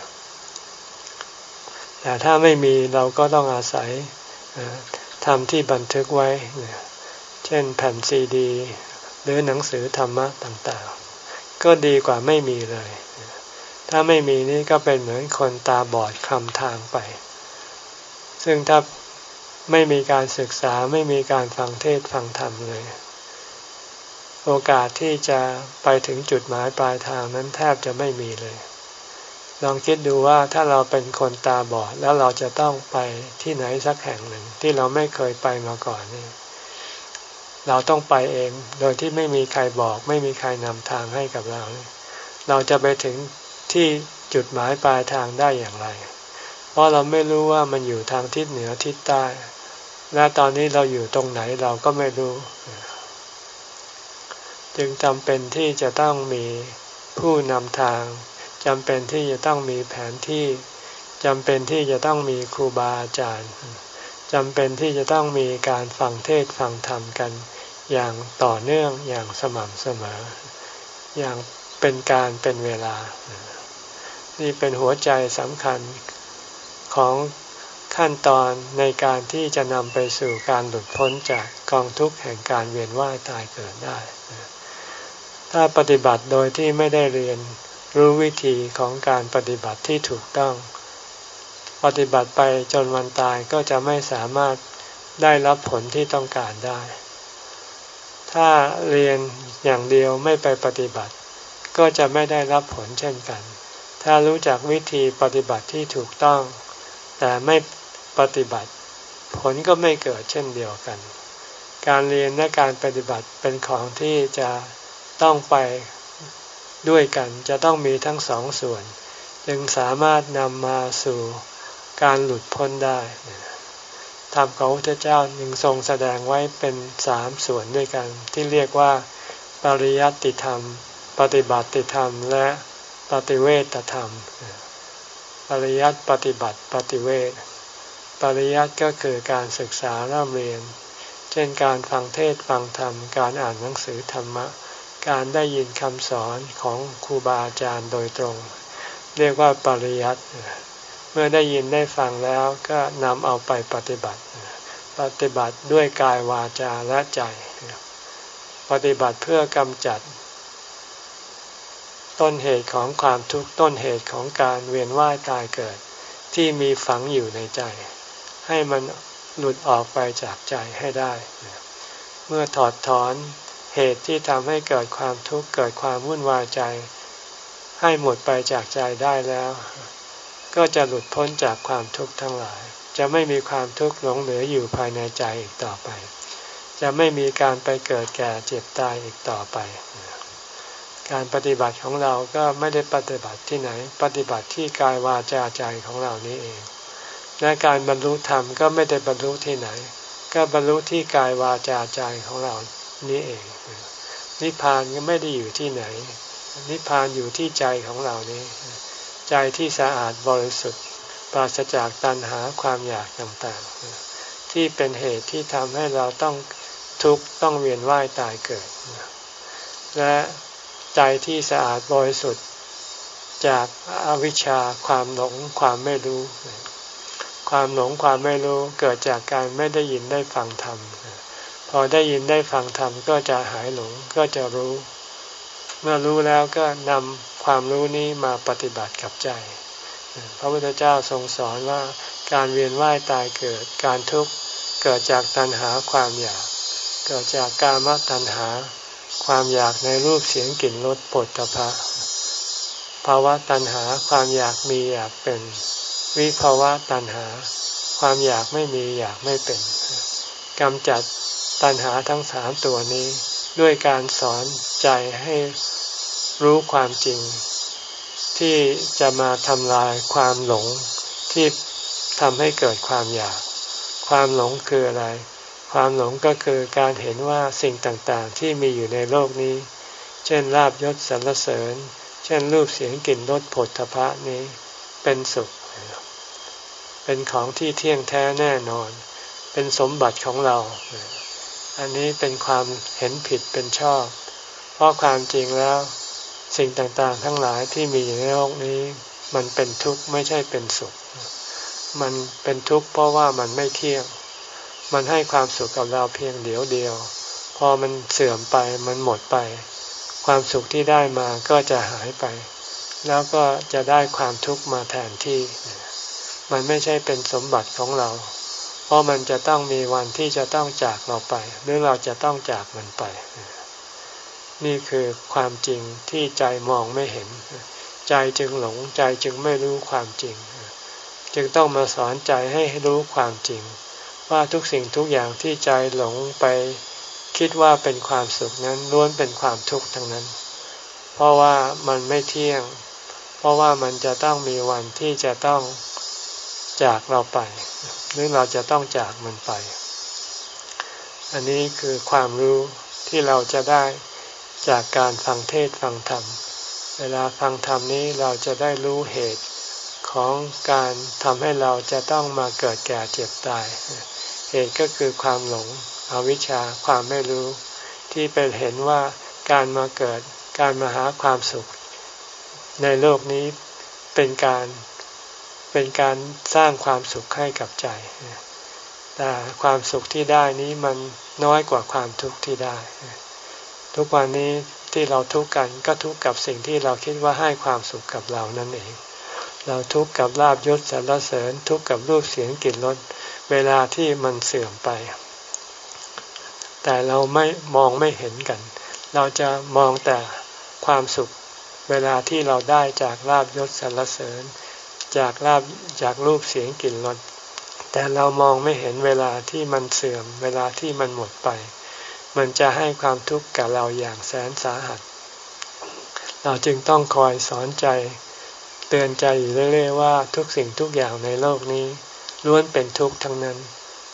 แต่ถ้าไม่มีเราก็ต้องอาศัยทำที่บันทึกไว้เช่นแผ่นซีดีหรือหนังสือธรรมะต่างๆก็ดีกว่าไม่มีเลยถ้าไม่มีนี่ก็เป็นเหมือนคนตาบอดคลำทางไปซึ่งถ้าไม่มีการศึกษาไม่มีการฟังเทศน์ฟังธรรมเลยโอกาสที่จะไปถึงจุดหมายปลายทางนั้นแทบจะไม่มีเลยลองคิดดูว่าถ้าเราเป็นคนตาบอดแล้วเราจะต้องไปที่ไหนสักแห่งหนึ่งที่เราไม่เคยไปมาก่อนนี่เราต้องไปเองโดยที่ไม่มีใครบอกไม่มีใครนำทางให้กับเราเราจะไปถึงที่จุดหมายปลายทางได้อย่างไรเพราะเราไม่รู้ว่ามันอยู่ทางทิศเหนือทิศใต้และตอนนี้เราอยู่ตรงไหนเราก็ไม่รู้จึงจำเป็นที่จะต้องมีผู้นำทางจำเป็นที่จะต้องมีแผนที่จำเป็นที่จะต้องมีครูบาอาจารย์จำเป็นที่จะต้องมีการฟังเทศน์ฟังธรรมกันอย่างต่อเนื่องอย่างสม่ำเสมออย่างเป็นการเป็นเวลานี่เป็นหัวใจสำคัญของขั้นตอนในการที่จะนำไปสู่การหลุดพ้นจากกองทุกข์แห่งการเวียนว่ายตายเกิดได้ถ้าปฏิบัติโดยที่ไม่ได้เรียนรู้วิธีของการปฏิบัติที่ถูกต้องปฏิบัติไปจนวันตายก็จะไม่สามารถได้รับผลที่ต้องการได้ถ้าเรียนอย่างเดียวไม่ไปปฏิบัติก็จะไม่ได้รับผลเช่นกันถ้ารู้จักวิธีปฏิบัติที่ถูกต้องแต่ไม่ปฏิบัติผลก็ไม่เกิดเช่นเดียวกันการเรียนและการปฏิบัติเป็นของที่จะต้องไปด้วยกันจะต้องมีทั้งสองส่วนจึงสามารถนำมาสู่การหลุดพ้นได้ธรรมของพระพุทธเจ้าจึงทรงแสดงไว้เป็นสามส่วนด้วยกันที่เรียกว่าปริยัติธรรมปฏิบัติธรรมและปฏิเวทธรรมปริยัติปฏิบัติปฏิเวทปริยัติก็คือการศึกษาเล่าเรียนเช่นการฟังเทศน์ฟังธรรมการอ่านหนังสือธรรมะการได้ยินคำสอนของครูบาอาจารย์โดยตรงเรียกว่าปริยัติเมื่อได้ยินได้ฟังแล้วก็นำเอาไปปฏิบัติปฏิบัติด้วยกายวาจาและใจปฏิบัติเพื่อกำจัดต้นเหตุของความทุกข์ต้นเหตุของการเวียนว่ายตายเกิดที่มีฝังอยู่ในใจให้มันหลุดออกไปจากใจให้ได้เมื่อถอดถอนเหตุที่ทำให้เกิดความทุกข์เกิดความวุ่นวายใจให้หมดไปจากใจได้แล้วก็จะหลุดพ้นจากความทุกข์ทั้งหลายจะไม่มีความทุกข์หลงเหลืออยู่ภายในใจอีกต่อไปจะไม่มีการไปเกิดแก่เจ็บตายอีกต่อไปการปฏิบัติของเราก็ไม่ได้ปฏิบัติที่ไหนปฏิบัติที่กายวาจาใจของเรานี้เองและการบรรลุธรรมก็ไม่ได้บรรลุที่ไหนก็บรรลุที่กายวาจาใจของเรานี้เองนิพพานก็ไม่ได้อยู่ที่ไหนนิพพานอยู่ที่ใจของเรานี้ใจที่สะอาดบริสุทธิ์ปราศจากตัณหาความอยากต่างๆที่เป็นเหตุที่ทำให้เราต้องทุกข์ต้องเวียนว่ายตายเกิดและใจที่สะอาดบริสุทธิ์จากอวิชชาความหลงความไม่รู้ความหลงความไม่รู้เกิดจากการไม่ได้ยินได้ฟังธรรมพอได้ยินได้ฟังธรรมก็จะหายหลงก็จะรู้เมื่อรู้แล้วก็นำความรู้นี้มาปฏิบัติกับใจพระพุทธเจ้าทรงสอนว่าการเวียนว่ายตายเกิดการทุกข์เกิดจากตัณหาความอยากเกิดจากกามตัณหาความอยากในรูปเสียงกลิ่นรสโผฏฐัพพะภาวะตัณหาความอยากมีอยากเป็นวิภาวะตัณหาความอยากไม่มีอยากไม่เป็นกำจัดตัณหาทั้งสามตัวนี้ด้วยการสอนใจให้รู้ความจริงที่จะมาทำลายความหลงที่ทำให้เกิดความอยากความหลงคืออะไรความหลงก็คือการเห็นว่าสิ่งต่างๆที่มีอยู่ในโลกนี้เช่นลาภยศสรรเสริญเช่นรูปเสียงกลิ่นรสโผฏฐัพพะนี้เป็นสุขเป็นของที่เที่ยงแท้แน่นอนเป็นสมบัติของเราอันนี้เป็นความเห็นผิดเป็นชอบเพราะความจริงแล้วสิ่งต่างๆทั้งหลายที่มีอยู่ในโลกนี้มันเป็นทุกข์ไม่ใช่เป็นสุขมันเป็นทุกข์เพราะว่ามันไม่เที่ยงมันให้ความสุขกับเราเพียงเดียวเดียวพอมันเสื่อมไปมันหมดไปความสุขที่ได้มาก็จะหายไปแล้วก็จะได้ความทุกข์มาแทนที่มันไม่ใช่เป็นสมบัติของเราเพราะมันจะต้องมีวันที่จะต้องจากเราไปหรือเราจะต้องจากมันไปนี่คือความจริงที่ใจมองไม่เห็นใจจึงหลงใจจึงไม่รู้ความจริงจึงต้องมาสอนใจให้รู้ความจริงว่าทุกสิ่งทุกอย่างที่ใจหลงไปคิดว่าเป็นความสุขนั้นล้วนเป็นความทุกข์ทั้งนั้นเพราะว่ามันไม่เที่ยงเพราะว่ามันจะต้องมีวันที่จะต้องจากเราไปหรือเราจะต้องจากมันไปอันนี้คือความรู้ที่เราจะได้จากการฟังเทศน์ฟังธรรมเวลาฟังธรรมนี้เราจะได้รู้เหตุของการทำให้เราจะต้องมาเกิดแก่เจ็บตายเหตุก็คือความหลงอวิชชาความไม่รู้ที่เป็นเห็นว่าการมาเกิดการมาหาความสุขในโลกนี้เป็นการเป็นการสร้างความสุขให้กับใจแต่ความสุขที่ได้นี้มันน้อยกว่าความทุกข์ที่ได้ทุกวันนี้ที่เราทุกข์กันก็ทุกข์กับสิ่งที่เราคิดว่าให้ความสุขกับเรานั่นเองเราทุกข์กับลาภยศสรรเสริญทุกข์กับรูปเสียงกลิ่นรสเวลาที่มันเสื่อมไปแต่เราไม่มองไม่เห็นกันเราจะมองแต่ความสุขเวลาที่เราได้จากลาภยศสรรเสริญจากลาภจากรูปเสียงกลิ่นรสแต่เรามองไม่เห็นเวลาที่มันเสื่อมเวลาที่มันหมดไปมันจะให้ความทุกข์กับเราอย่างแสนสาหัสเราจึงต้องคอยสอนใจเตือนใจอยู่เรื่อยๆว่าทุกสิ่งทุกอย่างในโลกนี้ล้วนเป็นทุกข์ทั้งนั้น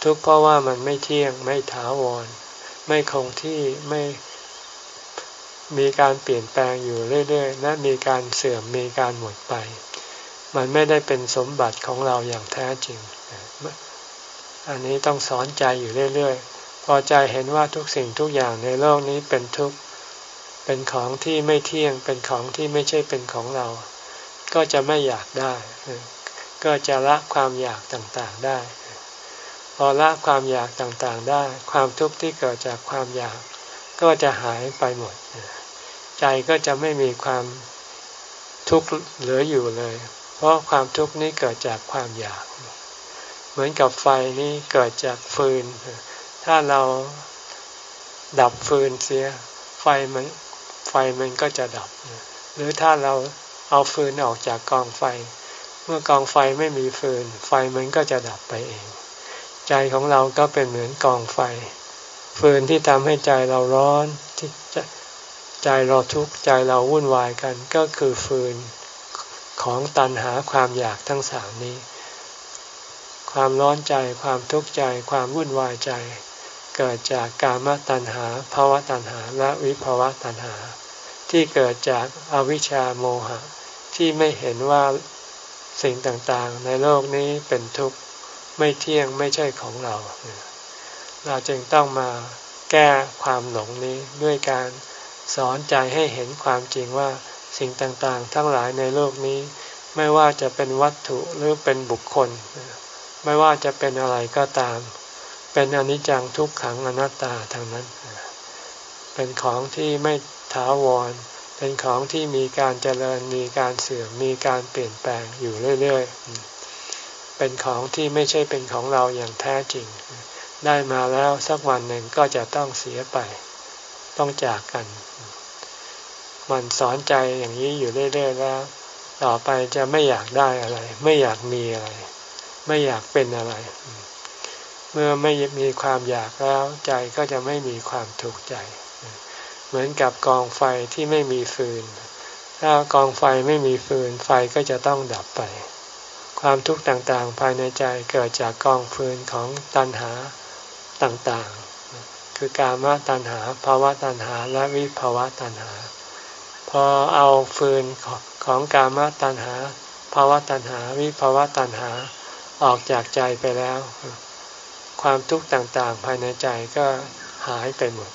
ทุกข์เพราะว่ามันไม่เที่ยงไม่ถาวรไม่คงที่ไม่มีการเปลี่ยนแปลงอยู่เรื่อยๆและมีการเสื่อมมีการหมดไปมันไม่ได้เป็นสมบัติของเราอย่างแท้จริงอันนี้ต้องสอนใจอยู่เรื่อยๆพอใจเห็นว่าทุกสิ่งทุกอย่างในโลกนี้เป็นทุกข์เป็นของที่ไม่เที่ยงเป็นของที่ไม่ใช่เป็นของเราก็จะไม่อยากได้ก็จะละความอยากต่างๆได้พอละความอยากต่างๆได้ความทุกข์ที่เกิดจากความอยากก็จะหายไปหมดใจก็จะไม่มีความทุกข์เหลืออยู่เลยเพราะความทุกข์นี้เกิดจากความอยากเหมือนกับไฟนี้เกิดจากฟืนถ้าเราดับฟืนเสียไฟมันไฟมันก็จะดับหรือถ้าเราเอาฟืนออกจากกองไฟเมื่อกองไฟไม่มีฟืนไฟมันก็จะดับไปเองใจของเราก็เป็นเหมือนกองไฟฟืนที่ทำให้ใจเราร้อนที่ใจเราทุกข์ใจเราวุ่นวายกันก็คือฟืนของตัณหาความอยากทั้งสามนี้ความร้อนใจความทุกข์ใจความวุ่นวายใจเกิดจากกามตัณหาภวตัณหาและวิภวตัณหาที่เกิดจากอวิชชาโมหะที่ไม่เห็นว่าสิ่งต่างๆในโลกนี้เป็นทุกข์ไม่เที่ยงไม่ใช่ของเราเราจึงต้องมาแก้ความหลงนี้ด้วยการสอนใจให้เห็นความจริงว่าสิ่งต่างๆทั้งหลายในโลกนี้ไม่ว่าจะเป็นวัตถุหรือเป็นบุคคลไม่ว่าจะเป็นอะไรก็ตามเป็นอนิจจังทุกขังอนัตตาทั้งนั้นเป็นของที่ไม่ถาวรเป็นของที่มีการเจริญมีการเสื่อมมีการเปลี่ยนแปลงอยู่เรื่อยๆเป็นของที่ไม่ใช่เป็นของเราอย่างแท้จริงได้มาแล้วสักวันหนึ่งก็จะต้องเสียไปต้องจากกันมันสอนใจอย่างนี้อยู่เรื่อยๆแล้วต่อไปจะไม่อยากได้อะไรไม่อยากมีอะไรไม่อยากเป็นอะไรเมื่อไม่มีความอยากแล้วใจก็จะไม่มีความทุกข์ใจเหมือนกับกองไฟที่ไม่มีฟืนถ้ากองไฟไม่มีฟืนไฟก็จะต้องดับไปความทุกข์ต่างๆภายในใจเกิดจากกองฟืนของตัณหาต่างๆคือกามตัณหาภวตัณหาและวิภวตัณหาพอเอาฟืนของกามตัณหาภวตัณหาวิภวตัณหาออกจากใจไปแล้วความทุกข์ต่างๆภายในใจก็หายไปหมด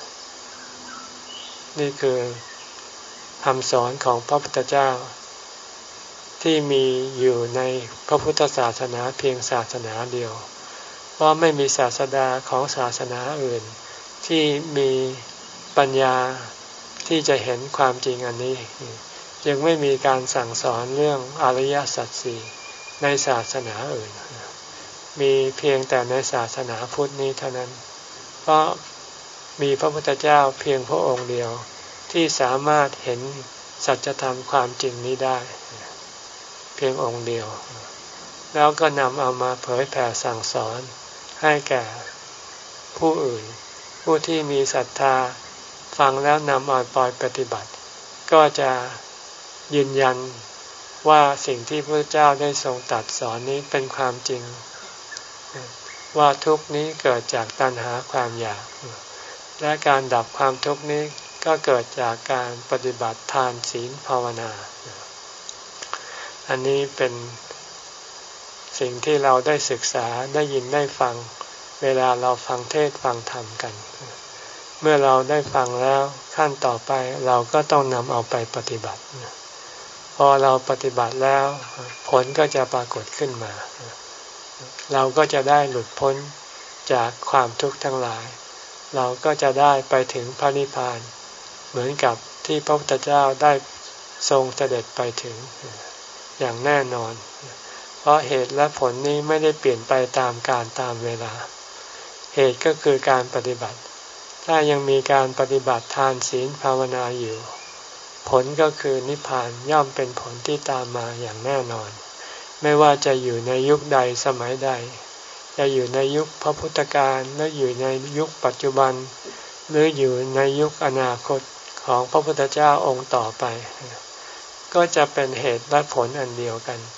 นี่คือคำสอนของพระพุทธเจ้าที่มีอยู่ในพระพุทธศาสนาเพียงศาสนาเดียวเพราะไม่มีศาสดาของศาสนาอื่นที่มีปัญญาที่จะเห็นความจริงอันนี้ยังไม่มีการสั่งสอนเรื่องอริยสัจสี่ในศาสนาอื่นมีเพียงแต่ในศาสนาพุทธนี้เท่านั้นเพราะมีพระพุทธเจ้าเพียงพระองค์เดียวที่สามารถเห็นสัจธรรมความจริงนี้ได้เพียงองค์เดียวแล้วก็นำเอามาเผยแผ่สั่งสอนให้แก่ผู้อื่นผู้ที่มีศรัทธาฟังแล้วนำเอาไปปฏิบัติก็จะยืนยันว่าสิ่งที่พระเจ้าได้ทรงตรัสสอนนี้เป็นความจริงว่าทุกข์นี้เกิดจากตัณหาความอยากและการดับความทุกข์นี้ก็เกิดจากการปฏิบัติทานศีลภาวนาอันนี้เป็นสิ่งที่เราได้ศึกษาได้ยินได้ฟังเวลาเราฟังเทศน์ฟังธรรมกันเมื่อเราได้ฟังแล้วขั้นต่อไปเราก็ต้องนำเอาไปปฏิบัติพอเราปฏิบัติแล้วผลก็จะปรากฏขึ้นมาเราก็จะได้หลุดพ้นจากความทุกข์ทั้งหลายเราก็จะได้ไปถึงพระนิพพานเหมือนกับที่พระพุทธเจ้าได้ทรงเสด็จไปถึงอย่างแน่นอนเพราะเหตุและผลนี้ไม่ได้เปลี่ยนไปตามกาลตามเวลาเหตุก็คือการปฏิบัติถ้ายังมีการปฏิบัติทานศีลภาวนาอยู่ผลก็คือนิพพานย่อมเป็นผลที่ตามมาอย่างแน่นอนไม่ว่าจะอยู่ในยุคใดสมัยใดจะอยู่ในยุคพระพุทธกาลหรืออยู่ในยุคปัจจุบันหรืออยู่ในยุคอนาคตของพระพุทธเจ้าองค์ต่อไปก็จะเป็นเหตุและผลอันเดียวกัน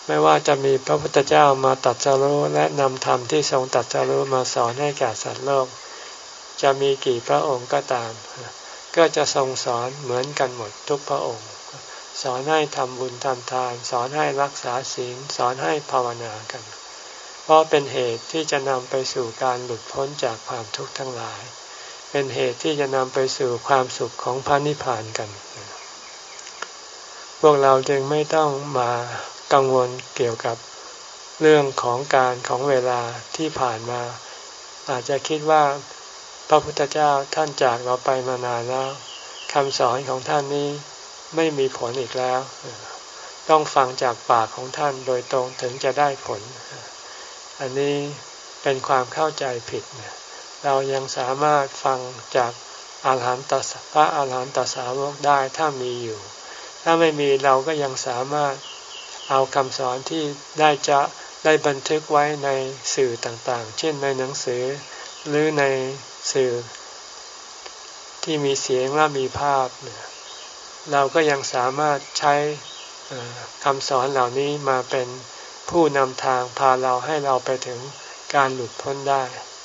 ไม่ว่าจะมีพระพุทธเจ้ามาตรัสรู้และนำธรรมที่ทรงตรัสรู้มาสอนให้แก่สัตว์โลกจะมีกี่พระองค์ก็ตามก็จะทรงสอนเหมือนกันหมดทุกพระองค์สอนให้ทำบุญทำทานสอนให้รักษาศีลสอนให้ภาวนากันเพราะเป็นเหตุที่จะนำไปสู่การหลุดพ้นจากความทุกข์ทั้งหลายเป็นเหตุที่จะนำไปสู่ความสุขของพระนิพพานกันพวกเราจึงไม่ต้องมากังวลเกี่ยวกับเรื่องของการของเวลาที่ผ่านมาอาจจะคิดว่าพระพุทธเจ้าท่านจากเราไปมานานแล้วคำสอนของท่านนี้ไม่มีผลอีกแล้วต้องฟังจากปากของท่านโดยตรงถึงจะได้ผลอันนี้เป็นความเข้าใจผิดเรายังสามารถฟังจากอาหารหันตพระอาหารหันตสาวกได้ถ้ามีอยู่ถ้าไม่มีเราก็ยังสามารถเอาคำสอนที่ได้จะได้บันทึกไว้ในสื่อต่างๆเช่นในหนังสือหรือในสื่อที่มีเสียงและมีภาพเราก็ยังสามารถใช้คำสอนเหล่านี้มาเป็นผู้นำทางพาเราให้เราไปถึงการหลุดพ้นได้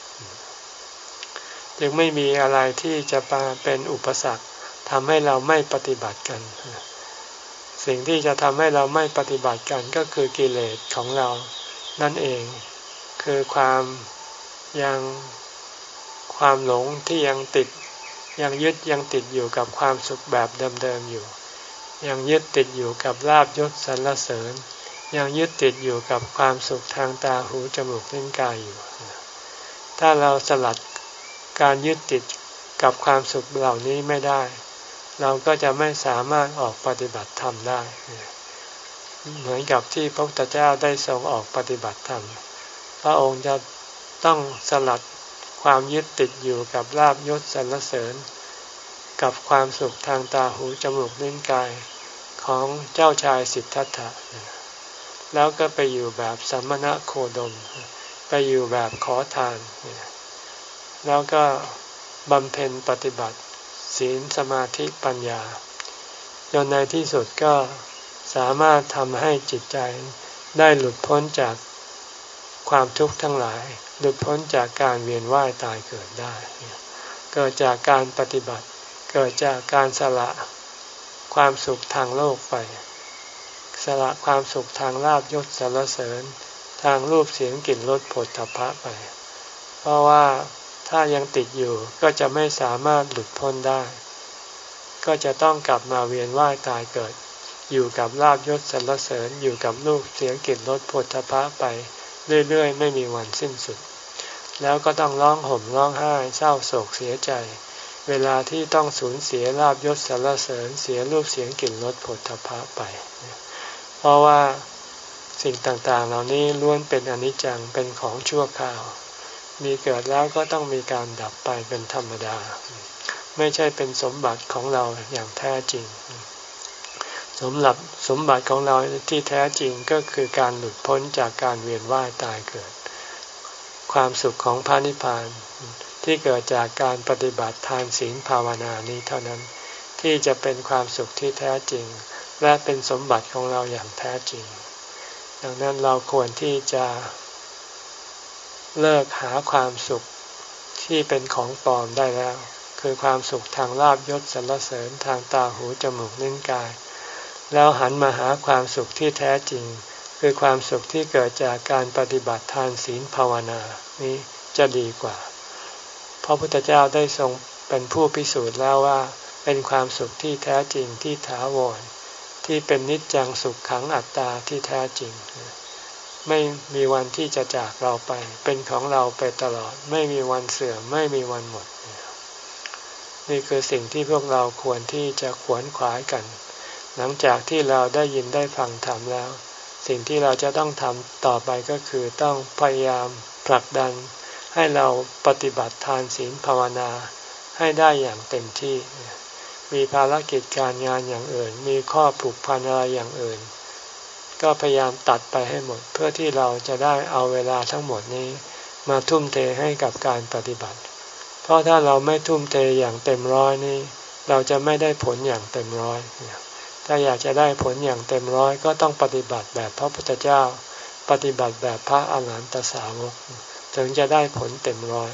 จึงไม่มีอะไรที่จะมาเป็นอุปสรรคทำให้เราไม่ปฏิบัติกันสิ่งที่จะทำให้เราไม่ปฏิบัติกันก็คือกิเลสของเรานั่นเองคือความยังความหลงที่ยังติดยังยึดยังติดอยู่กับความสุขแบบเดิมๆอยู่ยังยึดติดอยู่กับลาภยศสรรเสริญยังยึดติดอยู่กับความสุขทางตาหูจมูกลิ้นกายอยู่ถ้าเราสลัดการยึดติดกับความสุขเหล่านี้ไม่ได้เราก็จะไม่สามารถออกปฏิบัติธรรมได้เหมือนกับที่พระพุทธเจ้าได้ทรงออกปฏิบัติธรรมพระองค์จะต้องสลัดความยึดติดอยู่กับลาภยศสรรเสริญกับความสุขทางตาหูจมูกลิ้นกายของเจ้าชายสิทธัตถะแล้วก็ไปอยู่แบบสัมมณโคดมไปอยู่แบบขอทานแล้วก็บำเพ็ญปฏิบัติศีลสมาธิปัญญาจนในที่สุดก็สามารถทำให้จิตใจได้หลุดพ้นจากความทุกข์ทั้งหลายหลุดพ้นจากการเวียนว่ายตายเกิดได้เกิดจากการปฏิบัติเกิดจากการสละความสุขทางโลกไปสละความสุขทางลาภยศสรรเสริญทางรูปเสียงกลิ่นรสโผฏฐัพพะไปเพราะว่าถ้ายังติดอยู่ก็จะไม่สามารถหลุดพ้นได้ก็จะต้องกลับมาเวียนว่ายตายเกิดอยู่กับลาภยศสรรเสริญอยู่กับรูปเสียงกลิ่นรสโผฏฐัพพะไปเรื่อยๆไม่มีวันสิ้นสุดแล้วก็ต้องร้องห่มร้องไห้เศร้าโศกเสียใจเวลาที่ต้องสูญเสียลาภยศสรรเสริญเสียรูปเสียงกลิ่นรสโผฏฐัพพะไปเพราะว่าสิ่งต่างๆเหล่านี้ล้วนเป็นอนิจจังเป็นของชั่วคราวมีเกิดแล้วก็ต้องมีการดับไปเป็นธรรมดาไม่ใช่เป็นสมบัติของเราอย่างแท้จริงสมบัติสมบัติของเราที่แท้จริงก็คือการหลุดพ้นจากการเวียนว่ายตายเกิดความสุขของพระนิพพานที่เกิดจากการปฏิบัติทานศีลภาวนานี้เท่านั้นที่จะเป็นความสุขที่แท้จริงและเป็นสมบัติของเราอย่างแท้จริงดังนั้นเราควรที่จะเลิกหาความสุขที่เป็นของปลอมได้แล้วคือความสุขทางลาภยศสรรเสริญทางตาหูจมูกลิ้นกายแล้วหันมาหาความสุขที่แท้จริงคือความสุขที่เกิดจากการปฏิบัติทานศีลภาวนานี้จะดีกว่าพระพุทธเจ้าได้ทรงเป็นผู้พิสูจน์แล้วว่าเป็นความสุขที่แท้จริงที่ถาวรที่เป็นนิจจังสุขขังอัตตาที่แท้จริงไม่มีวันที่จะจากเราไปเป็นของเราไปตลอดไม่มีวันเสื่อมไม่มีวันหมดนี่คือสิ่งที่พวกเราควรที่จะขวนขวายกันหลังจากที่เราได้ยินได้ฟังธรรมแล้วสิ่งที่เราจะต้องทำต่อไปก็คือต้องพยายามผลักดันให้เราปฏิบัติทานศีลภาวนาให้ได้อย่างเต็มที่มีภารกิจการงานอย่างอื่นมีข้อผูกพันอะไรอย่างอื่นก็พยายามตัดไปให้หมดเพื่อที่เราจะได้เอาเวลาทั้งหมดนี้มาทุ่มเทให้กับการปฏิบัติเพราะถ้าเราไม่ทุ่มเทอย่างเต็มร้อยนี้เราจะไม่ได้ผลอย่างเต็มร้อยถ้าอยากจะได้ผลอย่างเต็มร้อยก็ต้องปฏิบัติแบบพระพุทธเจ้าปฏิบัติแบบพระอรหันตสาวกถึงจะได้ผลเต็มร้อย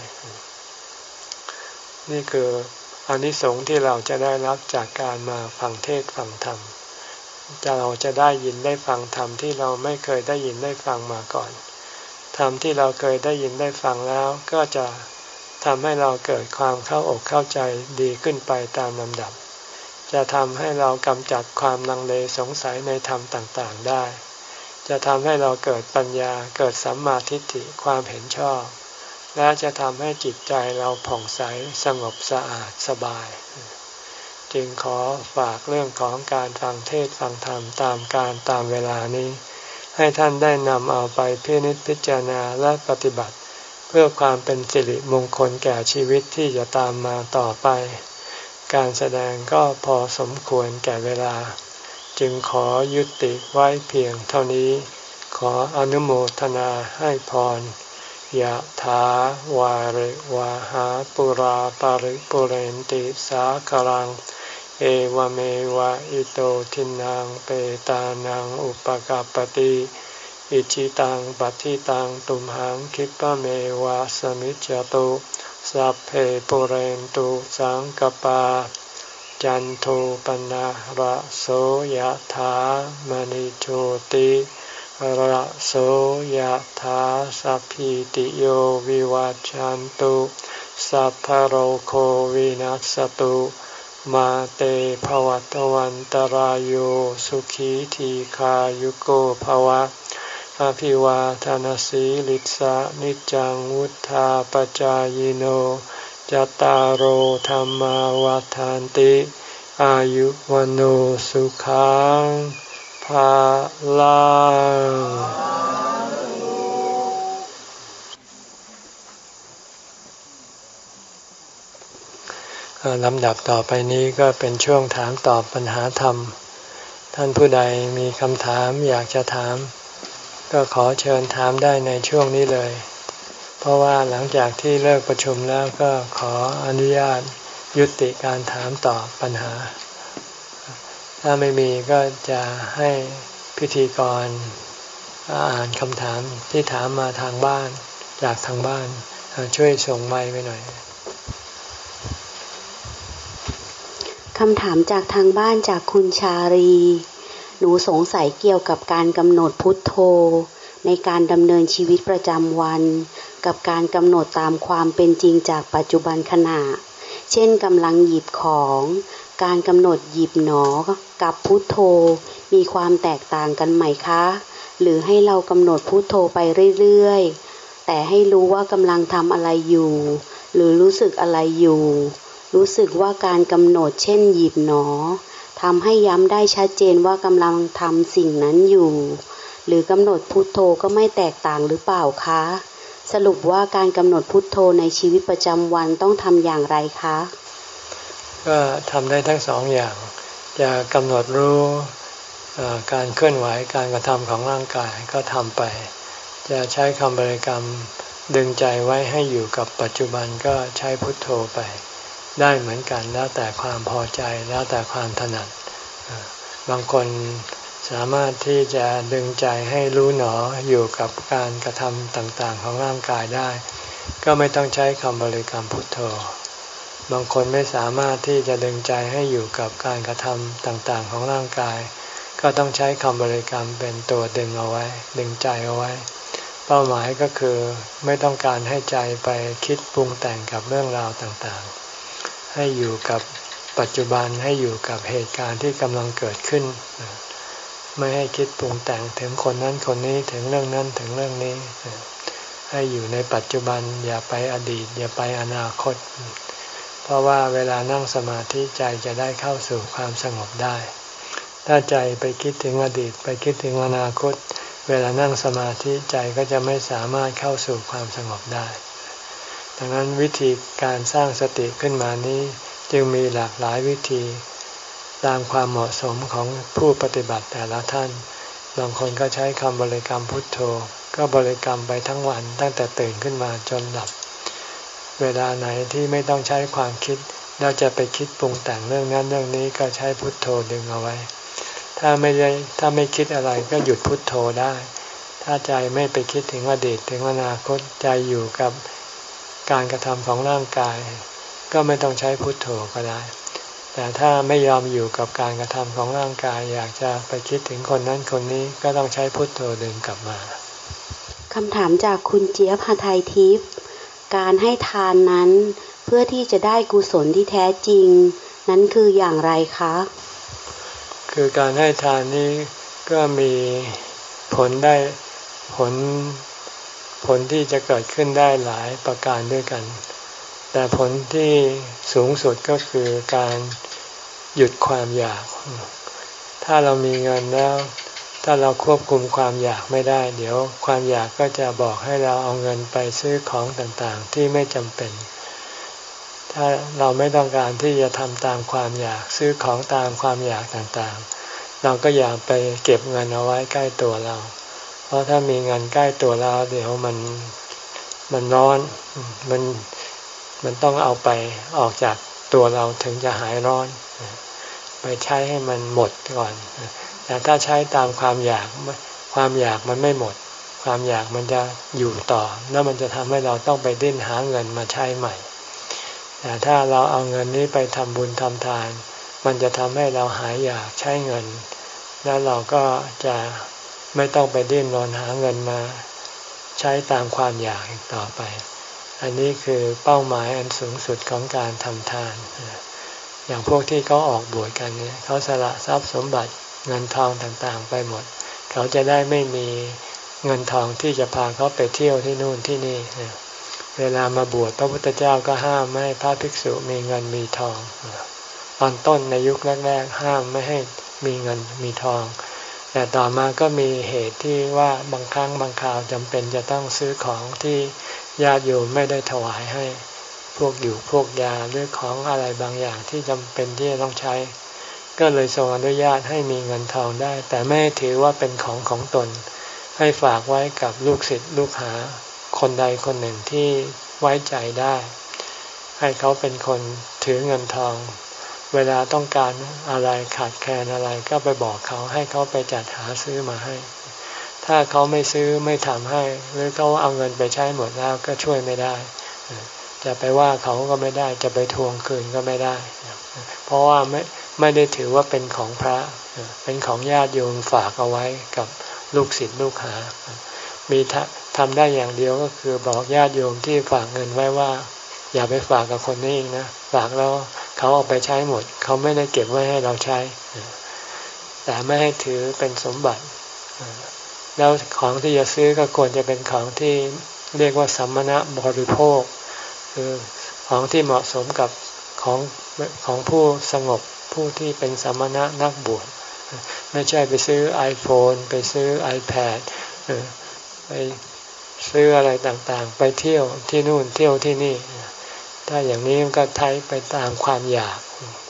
นี่คืออานิสงส์ที่เราจะได้รับจากการมาฟังเทศน์ฟังธรรมจะเราจะได้ยินได้ฟังธรรมที่เราไม่เคยได้ยินได้ฟังมาก่อนธรรมที่เราเคยได้ยินได้ฟังแล้วก็จะทำให้เราเกิดความเข้าอกเข้าใจดีขึ้นไปตามลำดับจะทำให้เรากำจัดความลังเลสงสัยในธรรมต่างๆได้จะทำให้เราเกิดปัญญาเกิดสัมมาทิฏฐิความเห็นชอบและจะทำให้จิตใจเราผ่องใสสงบสะอาดสบายจึงขอฝากเรื่องของการฟังเทศน์ฟังธรรมตามการตามเวลานี้ให้ท่านได้นำเอาไปพินิจพิจารณาและปฏิบัติเพื่อความเป็นสิริมงคลแก่ชีวิตที่จะตามมาต่อไปการแสดงก็พอสมควรแก่เวลาจึงขอยุติไว้เพียงเท่านี้ขออนุโมทนาให้พรยะถาวาริวะหาปุราปาริปุเรนติสาคลังเอวเมวะอิโตทินังเปตานังอุปกัปปติอิจิตังปัฏฐิตังตุมหังคิปะเมวะสมิจจตุสัพเพปุเรนตุสังกปาจันโทปนะระโสยถามณิโชติระโสยถาสัพพิติโยวิวัจจันตุสัพพะโรโควินัสตุมาเตภวัตวันตารโยสุขีทีขายุโกภวะอภิวาทนาสีลิสะนิจังวุธาปจายโนจัตตารโอธรรมวาทานติอายุวันโอสุขังภาลังลำดับต่อไปนี้ก็เป็นช่วงถามตอบปัญหาธรรมท่านผู้ใดมีคำถามอยากจะถามก็ขอเชิญถามได้ในช่วงนี้เลยเพราะว่าหลังจากที่เลิกประชุมแล้วก็ขออนุญาตยุติการถามตอบปัญหาถ้าไม่มีก็จะให้พิธีกรอ่านคำถามที่ถามมาทางบ้านจากทางบ้านช่วยส่งไมค์ไปหน่อยคำถามจากทางบ้านจากคุณชาลีหนูสงสัยเกี่ยวกับการกำหนดพุทโธในการดำเนินชีวิตประจำวันกับการกำหนดตามความเป็นจริงจากปัจจุบันขณะเช่นกำลังหยิบของการกำหนดหยิบหนอกับพุทโธมีความแตกต่างกันไหมคะหรือให้เรากำหนดพุทโธไปเรื่อยๆแต่ให้รู้ว่ากำลังทำอะไรอยู่หรือรู้สึกอะไรอยู่รู้สึกว่าการกำหนดเช่นหยิบหนอทำให้ย้ำได้ชัดเจนว่ากำลังทำสิ่งนั้นอยู่หรือกำหนดพุทโธก็ไม่แตกต่างหรือเปล่าคะสรุปว่าการกำหนดพุทโธในชีวิตประจำวันต้องทำอย่างไรคะก็ทำได้ทั้งสองอย่างจะกำหนดรู้การเคลื่อนไหวการกระทำของร่างกายก็ทำไปจะใช้คำบริกรรมดึงใจไว้ให้อยู่กับปัจจุบันก็ใช้พุทโธไปได้เหมือนกันแล้วแต่ความพอใจแล้วแต่ความถนัดบางคนสามารถที่จะดึงใจให้รู้หนออยู่กับการกระทำต่างๆของร่างกายได้ก็ไม่ต้องใช้คำบริกรรมพุทโธบางคนไม่สามารถที่จะดึงใจให้อยู่กับการกระทำต่างๆของร่างกายก็ต้องใช้คำบริกรรมเป็นตัวดึงเอาไว้ดึงใจเอาไว้เป้าหมายก็คือไม่ต้องการให้ใจไปคิดปรุงแต่งกับเรื่องราวต่างๆให้อยู่กับปัจจุบันให้อยู่กับเหตุการณ์ที่กำลังเกิดขึ้นไม่ให้คิดปรุงแต่งถึงคนนั้นคนนี้ถึงเรื่องนั้นถึงเรื่องนี้ให้อยู่ในปัจจุบันอย่าไปอดีตอย่าไปอนาคตเพราะว่าเวลานั่งสมาธิใจจะได้เข้าสู่ความสงบได้ถ้าใจไปคิดถึงอดีตไปคิดถึงอนาคตเวลานั่งสมาธิใจก็จะไม่สามารถเข้าสู่ความสงบได้ดังนั้นวิธีการสร้างสติขึ้นมานี้จึงมีหลากหลายวิธีตามความเหมาะสมของผู้ปฏิบัติแต่ละท่านบางคนก็ใช้คำบริกรรมพุทโธก็บริกรรมไปทั้งวันตั้งแต่ตื่นขึ้นมาจนหลับเวลาไหนที่ไม่ต้องใช้ความคิดแล้วจะไปคิดปรุงแต่งเรื่องนั้นเรื่องนี้ก็ใช้พุทโธดึงเอาไว้ถ้าไม่ได้ถ้าไม่คิดอะไรก็หยุดพุทโธได้ถ้าใจไม่ไปคิดถึงอดีตถึงอนาคตใจอยู่กับการกระทำของร่างกายก็ไม่ต้องใช้พุทโธก็ได้แต่ถ้าไม่ยอมอยู่กับการกระทำของร่างกายอยากจะไปคิดถึงคนนั้นคนนี้ก็ต้องใช้พุทโธดึงกลับมาคำถามจากคุณเจี๊ยบหทัยทิพย์การให้ทานนั้นเพื่อที่จะได้กุศลที่แท้จริงนั้นคืออย่างไรคะคือการให้ทานนี้ก็มีผลได้ผลผลที่จะเกิดขึ้นได้หลายประการด้วยกันแต่ผลที่สูงสุดก็คือการหยุดความอยากถ้าเรามีเงินแล้วถ้าเราควบคุมความอยากไม่ได้เดี๋ยวความอยากก็จะบอกให้เราเอาเงินไปซื้อของต่างๆที่ไม่จำเป็นถ้าเราไม่ต้องการที่จะทำตามความอยากซื้อของตามความอยากต่างๆเราก็อย่าไปเก็บเงินเอาไว้ใกล้ตัวเราเพราะถ้ามีเงินใกล้ตัวเราเดี๋ยวมันมันร้อนมันมันต้องเอาไปออกจากตัวเราถึงจะหายร้อนไปใช้ให้มันหมดก่อนแต่ถ้าใช้ตามความอยากความอยากมันไม่หมดความอยากมันจะอยู่ต่อแล้วมันจะทำให้เราต้องไปดิ้นหาเงินมาใช้ใหม่แต่ถ้าเราเอาเงินนี้ไปทำบุญทำทานมันจะทำให้เราหายอยากใช้เงินแล้วเราก็จะไม่ต้องไปดิ้นรนหาเงินมาใช้ตามความอยากอีกต่อไปอันนี้คือเป้าหมายอันสูงสุดของการทำทานอย่างพวกที่เขาออกบวชกันเนี่ยเขาสละทรัพย์สมบัติเงินทองต่างๆไปหมดเขาจะได้ไม่มีเงินทองที่จะพาเขาไปเที่ยวที่นู่นที่นี่เวลามาบวชพระพุทธเจ้าก็ห้ามไม่ให้พระภิกษุมีเงินมีทองตอนต้นในยุคแรกๆห้ามไม่ให้มีเงินมีทองแต่ต่อมาก็มีเหตุที่ว่าบางครั้งบางคราวจำเป็นจะต้องซื้อของที่ญาติโยมไม่ได้ถวายให้พวกอยู่พวกยาหรือของอะไรบางอย่างที่จำเป็นที่จะต้องใช้ก็เลยทรงอนุญาตให้มีเงินทองได้แต่ไม่ถือว่าเป็นของของตนให้ฝากไว้กับลูกศิษย์ลูกหาคนใดคนหนึ่งที่ไว้ใจได้ให้เขาเป็นคนถือเงินทองเวลาต้องการอะไรขาดแคลนอะไรก็ไปบอกเขาให้เขาไปจัดหาซื้อมาให้ถ้าเขาไม่ซื้อไม่ทำให้หรือเขาเอาเงินไปใช้หมดแล้วก็ช่วยไม่ได้จะไปว่าเขาก็ไม่ได้จะไปทวงคืนก็ไม่ได้เพราะว่าไม่ไม่ได้ถือว่าเป็นของพระเป็นของญาติโยมฝากเอาไว้กับลูกศิษย์ลูกหามีทำได้อย่างเดียวก็คือบอกญาติโยมที่ฝากเงินไว้ว่าอย่าไปฝากกับคนนี้อีกนะฝากแล้วเขาเอาไปใช้หมดเขาไม่ได้เก็บไว้ให้เราใช้แต่ไม่ให้ถือเป็นสมบัติแล้วของที่จะซื้อก็ควรจะเป็นของที่เรียกว่าสัมมณบริโภคคือของที่เหมาะสมกับของของผู้สงบผู้ที่เป็นสัมมณะนักบวชไม่ใช่ไปซื้อ iPhone ไปซื้อ iPad ไปซื้ออะไรต่างๆไปเที่ยวที่นู่นเที่ยวที่นี่ถ้าอย่างนี้ก็ใช้ไปตามความอยาก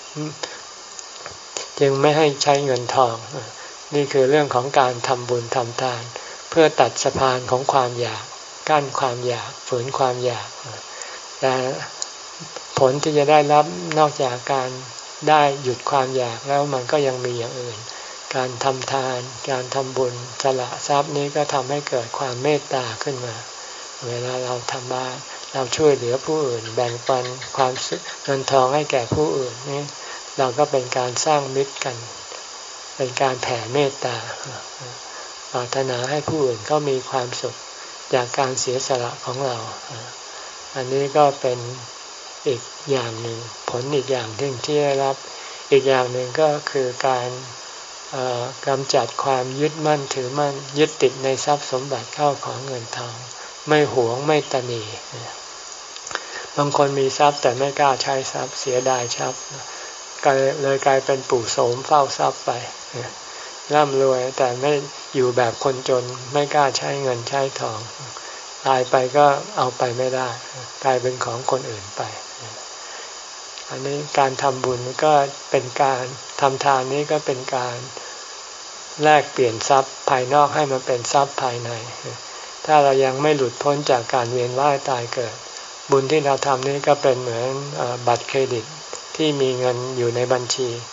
จึงไม่ให้ใช้เงินทองนี่คือเรื่องของการทำบุญทำทานเพื่อตัดสะพานของความอยากกั้นความอยากฝืนความอยากแต่ผลที่จะได้รับนอกจากการได้หยุดความอยากแล้วมันก็ยังมีอย่างอื่นการทำทานการทำบุญสละทรัพย์นี้ก็ทำให้เกิดความเมตตาขึ้นมาเวลาเราทำบ้านเราช่วยเหลือผู้อื่นแบ่งปันความเงินทองให้แก่ผู้อื่นนี่เราก็เป็นการสร้างมิตรกันเป็นการแผ่เมตตาปรารถนาให้ผู้อื่นก็มีความสุขจากการเสียสละของเราอันนี้ก็เป็นอีกอย่างหนึ่งผลอีกอย่างที่ที่ได้รับอีกอย่างหนึ่งก็คือการกำจัดความยึดมั่นถือมั่นยึดติดในทรัพย์สมบัติเข้าของเงินทองไม่หวงไม่ตนีบางคนมีทรัพย์แต่ไม่กล้าใช้ทรัพย์เสียดายทรัพย์เลยกลายเป็นปู่โสมเฝ้าทรัพย์ไปร่ำรวยแต่ไม่อยู่แบบคนจนไม่กล้าใช้เงินใช้ทองตายไปก็เอาไปไม่ได้กลายเป็นของคนอื่นไปอันนี้การทำบุญก็เป็นการทำทานนี้ก็เป็นการแลกเปลี่ยนทรัพย์ภายนอกให้มันเป็นทรัพย์ภายในถ้าเรายังไม่หลุดพ้นจากการเวียนว่ายตายเกิดบุญที่เราทำนี้ก็เป็นเหมือนบัตรเครดิตที่มีเงินอยู่ในบัญชี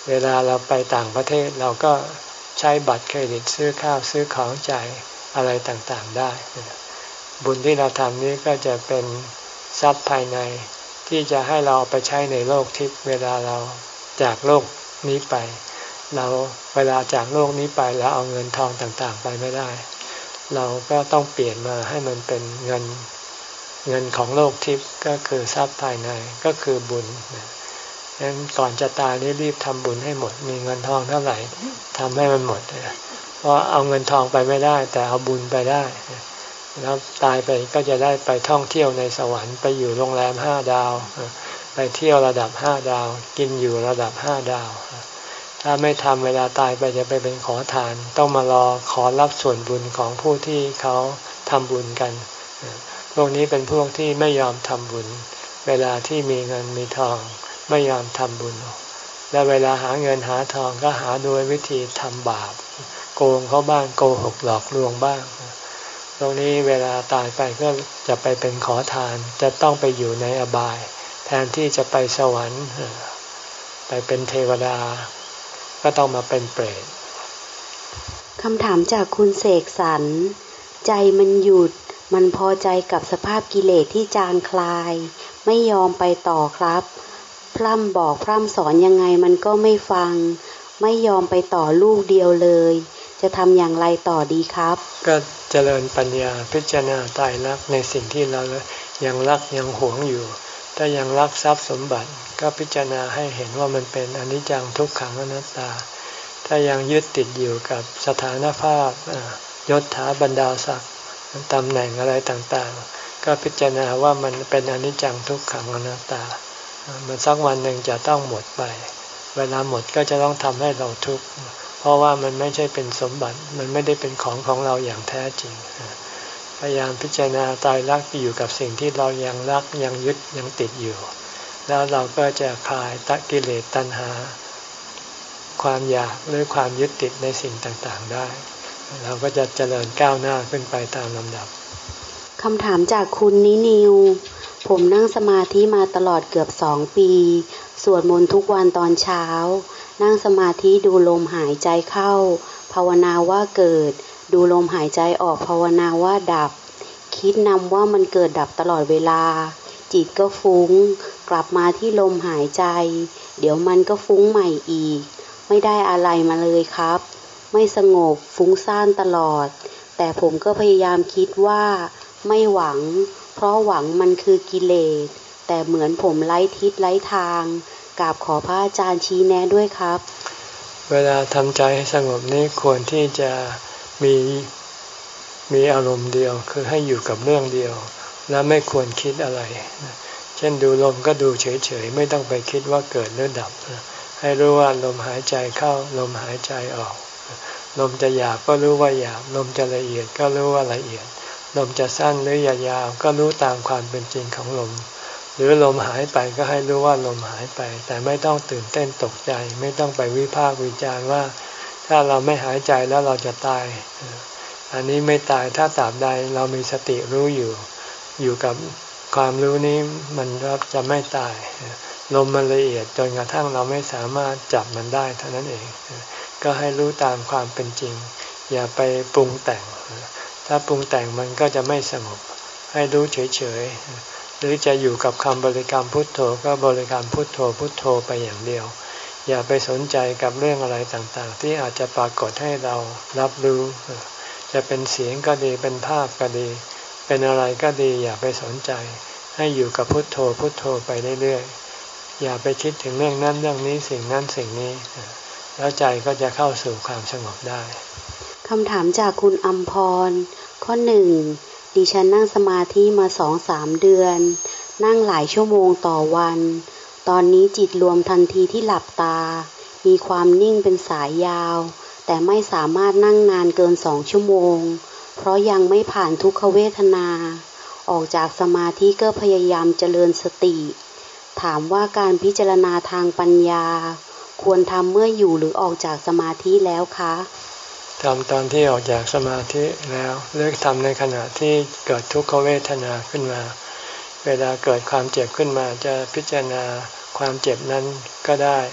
เวลาเราไปต่างประเทศเราก็ใช้บัตรเครดิตซื้อข้าวซื้อของจ่ายอะไรต่างๆได้บุญที่เราทำนี้ก็จะเป็นทรัพย์ภายในที่จะให้เราไปใช้ในโลกทิพย์เวลาเราจากโลกนี้ไปเราเวลาจากโลกนี้ไปแล้วเอาเงินทองต่างๆไปไม่ได้เราก็ต้องเปลี่ยนมาให้มันเป็นเงินเงินของโลกทิพย์ก็คือทรัพย์ภายในก็คือบุญฉะนั้นก่อนจะตายนี่รีบทำบุญให้หมดมีเงินทองเท่าไหร่ทำให้มันหมดเพราะเอาเงินทองไปไม่ได้แต่เอาบุญไปได้แล้วตายไปก็จะได้ไปท่องเที่ยวในสวรรค์ไปอยู่โรงแรมห้าดาวไปเที่ยวระดับห้าดาวกินอยู่ระดับห้าดาวถ้าไม่ทำเวลาตายไปจะไปเป็นขอทานต้องมารอขอรับส่วนบุญของผู้ที่เขาทำบุญกันพวกนี้เป็นพวกที่ไม่ยอมทำบุญเวลาที่มีเงินมีทองไม่ยอมทำบุญและเวลาหาเงินหาทองก็หาโดยวิธีทำบาปโกงเขาบ้างโกหกหลอกลวงบ้างตรงนี้เวลาตายไปก็จะไปเป็นขอทานจะต้องไปอยู่ในอบายแทนที่จะไปสวรรค์ไปเป็นเทวดาก็ต้องมาเป็นเปรตคำถามจากคุณเสกสรรใจมันหยุดมันพอใจกับสภาพกิเลสที่จางคลายไม่ยอมไปต่อครับพร่ำบอกพร่ำสอนยังไงมันก็ไม่ฟังไม่ยอมไปต่อลูกเดียวเลยจะทำอย่างไรต่อดีครับก็เจริญปัญญาพิจารณาตายรักในสิ่งที่เรายังรักยังหวงอยู่ถ้ายังรักทรัพย์สมบัติก็พิจารณาให้เห็นว่ามันเป็นอนิจจังทุกขังอนัตตาถ้ายังยึดติดอยู่กับสถานภาพยศถาบรรดาศักดิ์ตำแหน่งอะไรต่างๆก็พิจารณาว่ามันเป็นอนิจจังทุกขังอนัตตามันสักวันหนึ่งจะต้องหมดไปเวลาหมดก็จะต้องทำให้เราทุกข์เพราะว่ามันไม่ใช่เป็นสมบัติมันไม่ได้เป็นของของเราอย่างแท้จริงพยายามพิจารณาตายรักอยู่กับสิ่งที่เรายังรักยังยึดยังติดอยู่แล้วเราก็จะคลายตัณกิเลสตัณหาความอยากหรือความยึดติดในสิ่งต่างๆได้เราก็จะเจริญก้าวหน้าขึ้นไปตามลำดับคำถามจากคุณนินิวผมนั่งสมาธิมาตลอดเกือบสองปีสวดมนต์ทุกวันตอนเช้านั่งสมาธิดูลมหายใจเข้าภาวนาว่าเกิดดูลมหายใจออกภาวนาว่าดับคิดนำว่ามันเกิดดับตลอดเวลาจิตก็ฟุ้งกลับมาที่ลมหายใจเดี๋ยวมันก็ฟุ้งใหม่อีกไม่ได้อะไรมาเลยครับไม่สงบฟุ้งซ่านตลอดแต่ผมก็พยายามคิดว่าไม่หวังเพราะหวังมันคือกิเลสแต่เหมือนผมไร้ทิศไร้ทางกราบขอพระอาจารย์ชี้แนะด้วยครับเวลาทำใจให้สงบนี้ควรที่จะมีมีอารมณ์เดียวคือให้อยู่กับเรื่องเดียวและไม่ควรคิดอะไรเช่นดูลมก็ดูเฉยๆไม่ต้องไปคิดว่าเกิดหรือดับให้รู้ว่าลมหายใจเข้าลมหายใจออกลมจะหยาบก็รู้ว่าหยาบลมจะละเอียดก็รู้ว่าละเอียดลมจะสั้นหรือยาวก็รู้ตามความเป็นจริงของลมหรือลมหายไปก็ให้รู้ว่าลมหายไปแต่ไม่ต้องตื่นเต้นตกใจไม่ต้องไปวิพากษ์วิจารณ์ว่าถ้าเราไม่หายใจแล้วเราจะตายอันนี้ไม่ตายถ้าตราบใดเรามีสติรู้อยู่อยู่กับความรู้นี้มันจะไม่ตายลมมันละเอียดจนกระทั่งเราไม่สามารถจับมันได้เท่านั้นเองก็ให้รู้ตามความเป็นจริงอย่าไปปรุงแต่งถ้าปรุงแต่งมันก็จะไม่สงบให้รู้เฉยๆหรือจะอยู่กับคำบริกรรมพุทโธก็บริกรรมพุทโธพุทโธไปอย่างเดียวอย่าไปสนใจกับเรื่องอะไรต่างๆที่อาจจะปรากฏให้เรารับรู้จะเป็นเสียงก็ดีเป็นภาพก็ดีเป็นอะไรก็ดีอย่าไปสนใจให้อยู่กับพุทโธพุทโธไปเรื่อยๆอย่าไปคิดถึงเรื่องนั้นเรื่องนี้สิ่งนั้นสิ่งนี้แล้วใจก็จะเข้าสู่ความสงบได้คำถามจากคุณอำพรข้อหนึ่งดิฉันนั่งสมาธิมาสองสามเดือนนั่งหลายชั่วโมงต่อวันตอนนี้จิตรวมทันทีที่หลับตามีความนิ่งเป็นสายยาวแต่ไม่สามารถนั่งนานเกินสองชั่วโมงเพราะยังไม่ผ่านทุกขเวทนาออกจากสมาธิก็พยายามเจริญสติถามว่าการพิจารณาทางปัญญาควรทำเมื่ออยู่หรือออกจากสมาธิแล้วคะทำตอนที่ออกจากสมาธิแล้วหรือทำในขณะที่เกิดทุกขเวทนาขึ้นมาเวลาเกิดความเจ็บขึ้นมาจะพิจารณาความเจ็บนั้นก็ได้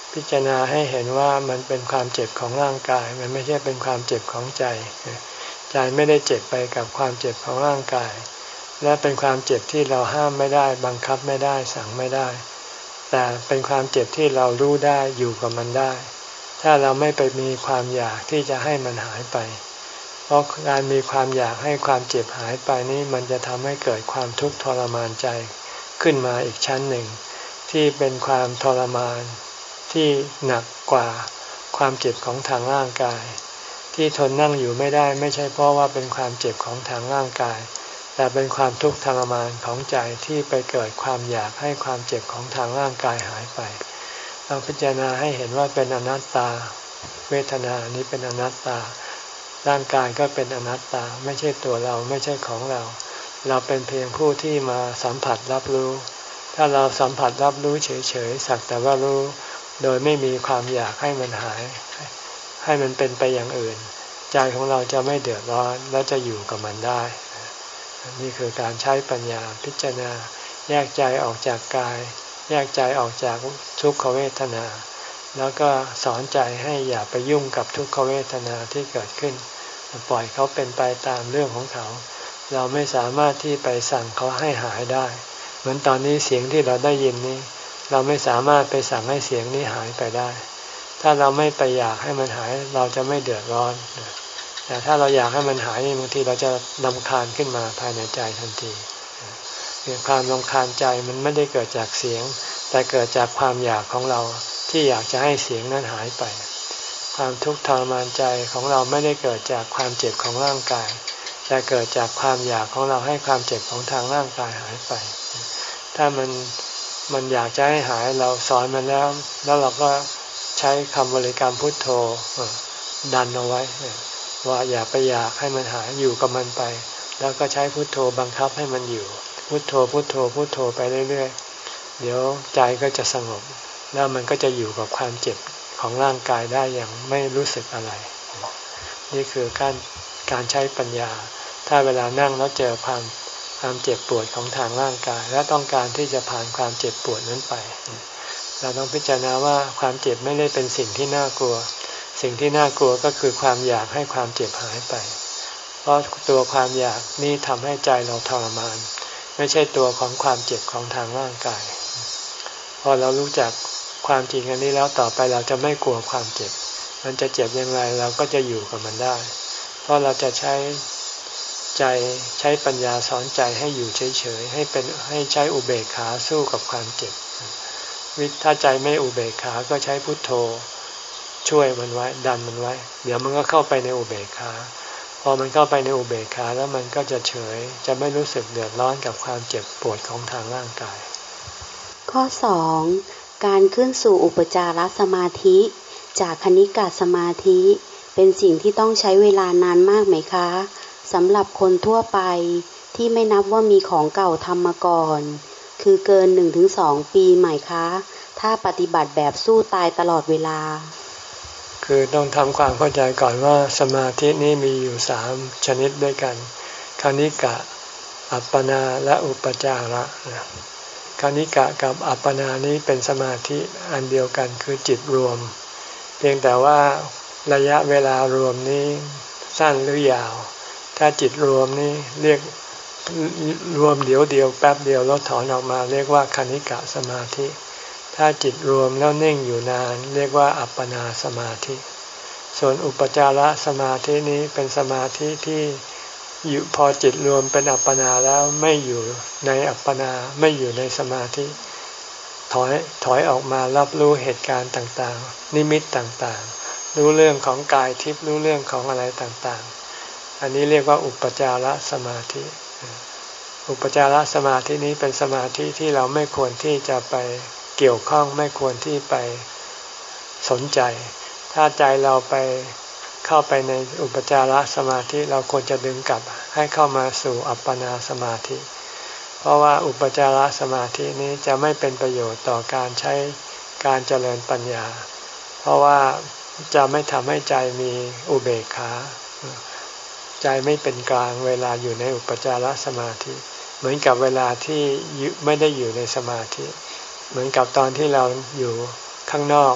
พิจารณาให้เห็นว่ามันเป็นความเจ็บของร่างกายมันไม่ใช่เป็นความเจ็บของใจใจไม่ได้เจ็บไปกับความเจ็บของร่างกายและเป็นความเจ็บที่เราห้ามไม่ได้บังคับไม่ได้สั่งไม่ได้แต่เป็นความเจ็บที่เรารู้ได้อยู่กับมันได้ถ้าเราไม่ไปมีความอยากที่จะให้มันหายไปเพราะการมีความอยากให้ความเจ็บหายไปนี่มันจะทำให้เกิดความทุกข์ทรมานใจขึ้นมาอีกชั้นหนึ่งที่เป็นความทรมานที่หนักกว่าความเจ็บของทางร่างกายที่ทนนั่งอยู่ไม่ได้ไม่ใช่เพราะว่าเป็นความเจ็บของทางร่างกายแต่เป็นความทุกข์ทรมานของใจที่ไปเกิดความอยากให้ความเจ็บของทางร่างกายหายไปเราพิจารณาให้เห็นว่าเป็นอนัตตาเวทนานี้เป็นอนัตตาร่างกายก็เป็นอนัตตาไม่ใช่ตัวเราไม่ใช่ของเราเราเป็นเพียงผู้ที่มาสัมผัสรับรู้ถ้าเราสัมผัสรับรู้เฉยๆสักแต่ว่ารู้โดยไม่มีความอยากให้มันหายให้มันเป็นไปอย่างอื่นใจของเราจะไม่เดือดร้อนและจะอยู่กับมันได้นี่คือการใช้ปัญญาพิจารณาแยกใจออกจากกายแยกใจออกจากทุกขเวทนาแล้วก็สอนใจให้อย่าไปยุ่งกับทุกขเวทนาที่เกิดขึ้นปล่อยเขาเป็นไปตามเรื่องของเขาเราไม่สามารถที่ไปสั่งเขาให้หายได้เหมือนตอนนี้เสียงที่เราได้ยินนี้เราไม่สามารถไปสั่งให้เสียงนี้หายไปได้ถ้าเราไม่ไปอยากให้มันหายเราจะไม่เดือดร้อนแต่ถ้าเราอยากให้มันหายบางทีเราจะรำคาญขึ้นมาภายในใจทันทีความรำคาญใจมันไม่ได้เกิดจากเสียงแต่เกิดจากความอยากของเราที่อยากจะให้เสียงนั้นหายไปความทุกข์ทรมานใจของเราไม่ได้เกิดจากความเจ็บของร่างกายแต่เกิดจากความอยากของเราให้ความเจ็บของทางร่างกายหายไปถ้ามันมันอยากจะให้หายเราสอนมันแล้วแล้วเราก็ใช้คำบริกรรมพุทโธดันเอาไว้ว่าอย่าไปอยากให้มันหายอยู่กับมันไปแล้วก็ใช้พุทโธบังคับให้มันอยู่พุทโธพุทโธพุทโธไปเรื่อยๆเดี๋ยวใจก็จะสงบแล้วมันก็จะอยู่กับความเจ็บของร่างกายได้อย่างไม่รู้สึกอะไรนี่คือการการใช้ปัญญาถ้าเวลานั่งแล้วเจอความความเจ็บปวดของทางร่างกายและต้องการที่จะผ่านความเจ็บปวดนั้นไปเราต้องพิจารณาว่าความเจ็บไม่ได้เป็นสิ่งที่น่ากลัวสิ่งที่น่ากลัวก็คือความอยากให้ความเจ็บหายไปเพราะตัวความอยากนี่ทำให้ใจเราทรมานไม่ใช่ตัวของความเจ็บของทางร่างกายพอเรารู้จักความจริงอันนี้แล้วต่อไปเราจะไม่กลัวความเจ็บมันจะเจ็บอย่างไรเราก็จะอยู่กับมันได้เพราะเราจะใช้ใจใช้ปัญญาสอนใจให้อยู่เฉยๆให้เป็นให้ใช้อุเบกขาสู้กับความเจ็บถ้าใจไม่อุเบกขาก็ใช้พุทโธช่วยมันไว้ดันมันไว้เดี๋ยวมันก็เข้าไปในอุเบกขาพอมันเข้าไปในอุเบกขาแล้วมันก็จะเฉยจะไม่รู้สึกเดือดร้อนกับความเจ็บปวดของทางร่างกายข้อสองการขึ้นสู่อุปจารสมาธิจากคณิกะสมาธิเป็นสิ่งที่ต้องใช้เวลานานมากไหมคะสำหรับคนทั่วไปที่ไม่นับว่ามีของเก่าทำมาก่อนคือเกิน หนึ่งถึงสอง ปีไหมคะถ้าปฏิบัติแบบสู้ตายตลอดเวลาคือต้องทำความเข้าใจก่อนว่าสมาธินี้มีอยู่สามชนิดด้วยกันคณิกะอัปปนาและอุปจาระคณิกะกับอัปปนานี้เป็นสมาธิอันเดียวกันคือจิตรวมเพียงแต่ว่าระยะเวลารวมนี้สั้นหรือยาวถ้าจิตรวมนี้เรียกรวมเดี๋ยวเดียวแป๊บเดียวแล้วถอนออกมาเรียกว่าคณิกะสมาธิถ้าจิตรวมแล้วนิ่งอยู่นานเรียกว่าอัปปนาสมาธิส่วนอุปจารสมาธินี้เป็นสมาธิที่อยู่พอจิตรวมเป็นอัปปนาแล้วไม่อยู่ในอัปปนาไม่อยู่ในสมาธิถอยถอยออกมารับรู้เหตุการณ์ต่างๆนิมิตต่างๆรู้เรื่องของกายทิพย์รู้เรื่องของอะไรต่างๆอันนี้เรียกว่าอุปจารสมาธิอุปจารสมาธินี้เป็นสมาธิที่เราไม่ควรที่จะไปเกี่ยวข้องไม่ควรที่ไปสนใจถ้าใจเราไปเข้าไปในอุปจารสมาธิเราควรจะดึงกลับให้เข้ามาสู่อัปปนาสมาธิเพราะว่าอุปจารสมาธินี้จะไม่เป็นประโยชน์ต่อการใช้การเจริญปัญญาเพราะว่าจะไม่ทำให้ใจมีอุเบกขาใจไม่เป็นกลางเวลาอยู่ในอุปจารสมาธิเหมือนกับเวลาที่ไม่ได้อยู่ในสมาธิเหมือนกับตอนที่เราอยู่ข้างนอก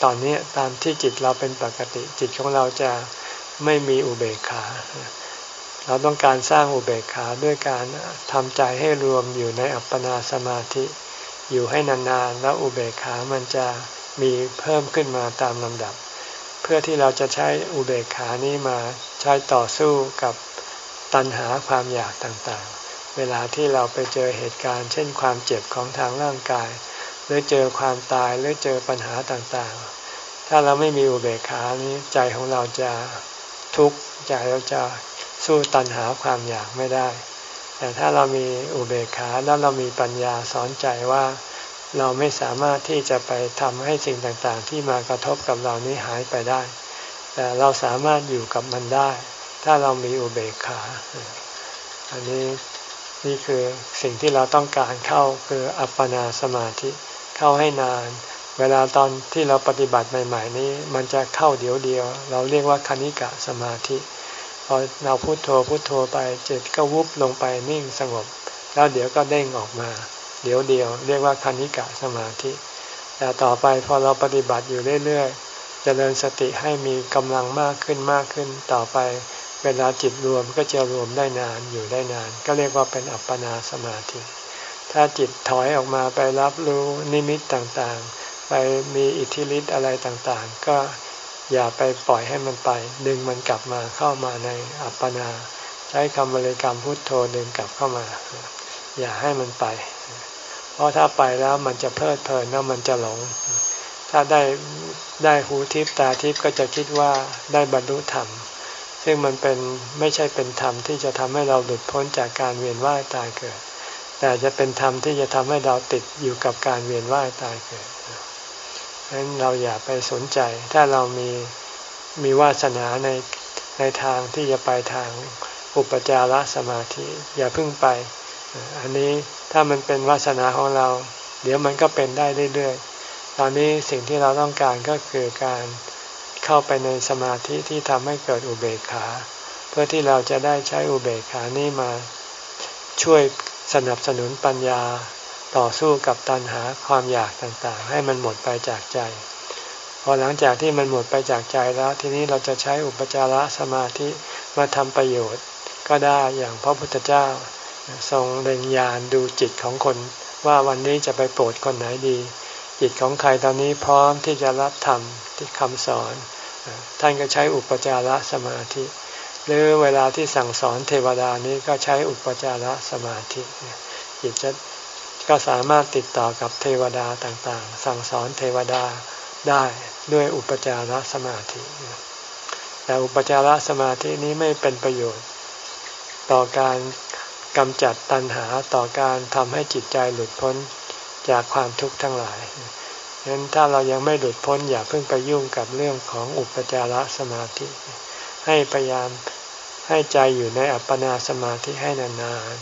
ตอนนี้ตามที่จิตเราเป็นปกติจิตของเราจะไม่มีอุเบกขาเราต้องการสร้างอุเบกขาด้วยการทำใจให้รวมอยู่ในอัปปนาสมาธิอยู่ให้นานๆแล้วอุเบกขามันจะมีเพิ่มขึ้นมาตามลำดับเพื่อที่เราจะใช้อุเบกขานี้มาใช้ต่อสู้กับตัณหาความอยากต่างๆเวลาที่เราไปเจอเหตุการณ์เช่นความเจ็บของทางร่างกายหรือเจอความตายหรือเจอปัญหาต่างๆถ้าเราไม่มีอุเบกขานี้ใจของเราจะทุกข์ใจเราจะสู้ตัณหาความอยากไม่ได้แต่ถ้าเรามีอุเบกขาแล้วเรามีปัญญาสอนใจว่าเราไม่สามารถที่จะไปทำให้สิ่งต่างๆที่มากระทบกับเรานี้หายไปได้แต่เราสามารถอยู่กับมันได้ถ้าเรามีอุเบกขาอันนี้นี่คือสิ่งที่เราต้องการเข้าคืออัปปนาสมาธิเข้าให้นานเวลาตอนที่เราปฏิบัติใหม่ๆนี้มันจะเข้าเดี๋ยวเดียวเราเรียกว่าคณิกะสมาธิพอเราพุโทโธพุโทโธไปจิตก็วุบลงไปนิ่งสงบแล้วเดี๋ยวก็เด้งออกมาเดี๋ยวเดียวเรียกว่าคณิกะสมาธิแต่ต่อไปพอเราปฏิบัติอยู่เรื่อยๆเจริญสติให้มีกำลังมากขึ้นมากขึ้นต่อไปเวลาจิตรวมก็จะรวมได้นานอยู่ได้นานก็เรียกว่าเป็นอัปปนาสมาธิถ้าจิตถอยออกมาไปรับรู้นิมิตต่างๆไปมีอิทธิฤทธิ์อะไรต่างๆก็อย่าไปปล่อยให้มันไปดึงมันกลับมาเข้ามาในอัปปนาใช้คำบริกรรมพุทโธดึงกลับเข้ามาอย่าให้มันไปเพราะถ้าไปแล้วมันจะเพลิดเพลินแล้วมันจะหลงถ้าได้ได้หูทิพตาทิพก็จะคิดว่าได้บรรลุธรรมซึ่งมันเป็นไม่ใช่เป็นธรรมที่จะทำให้เราหลุดพ้นจากการเวียนว่ายตายเกิดแต่จะเป็นธรรมที่จะทำให้เราติดอยู่กับการเวียนว่ายตายเกิดฉะนั้นเราอย่าไปสนใจถ้าเรามีมีวาสนาในในทางที่จะไปทางอุปจารสมาธิอย่าเพิ่งไปอันนี้ถ้ามันเป็นวาสนาของเราเดี๋ยวมันก็เป็นได้เรื่อยๆตอนนี้สิ่งที่เราต้องการก็คือการเข้าไปในสมาธิที่ทำให้เกิดอุเบกขาเพื่อที่เราจะได้ใช้อุเบกขานี้มาช่วยสนับสนุนปัญญาต่อสู้กับตัณหาความอยากต่างๆให้มันหมดไปจากใจพอหลังจากที่มันหมดไปจากใจแล้วทีนี้เราจะใช้อุปจารสมาธิมาทำประโยชน์ก็ได้อย่างพระพุทธเจ้าทรงเล็งญาณดูจิตของคนว่าวันนี้จะไปโปรดคนไหนดีจิตของใครตอนนี้พร้อมที่จะรับธรรมที่คำสอนท่านก็ใช้อุปจารสมาธิหรือเวลาที่สั่งสอนเทวดานี้ก็ใช้อุปจารสมาธิจิตจะก็สามารถติดต่อกับเทวดาต่างๆสั่งสอนเทวดาได้ด้วยอุปจารสมาธิแต่อุปจารสมาธินี้ไม่เป็นประโยชน์ต่อการกำจัดตัณหาต่อการทำให้จิตใจหลุดพ้นจากความทุกข์ทั้งหลายฉะนั้นถ้าเรายังไม่หลุดพ้นอย่าเพิ่งไปยุ่งกับเรื่องของอุปจารสมาธิให้พยายามให้ใจอยู่ในอัปปนาสมาธิให้นาน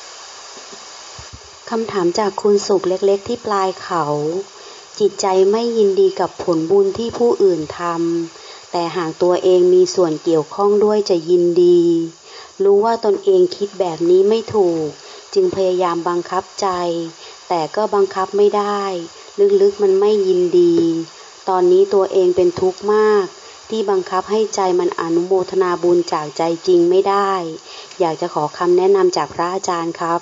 ๆคำถามจากคุณสุขเล็กๆที่ปลายเขาจิตใจไม่ยินดีกับผลบุญที่ผู้อื่นทำแต่หากตัวเองมีส่วนเกี่ยวข้องด้วยจะยินดีรู้ว่าตนเองคิดแบบนี้ไม่ถูกจึงพยายามบังคับใจแต่ก็บังคับไม่ได้ลึกๆมันไม่ยินดีตอนนี้ตัวเองเป็นทุกข์มากที่บังคับให้ใจมันอนุโมทนาบุญจากใจจริงไม่ได้อยากจะขอคำแนะนำจากพระอาจารย์ครับ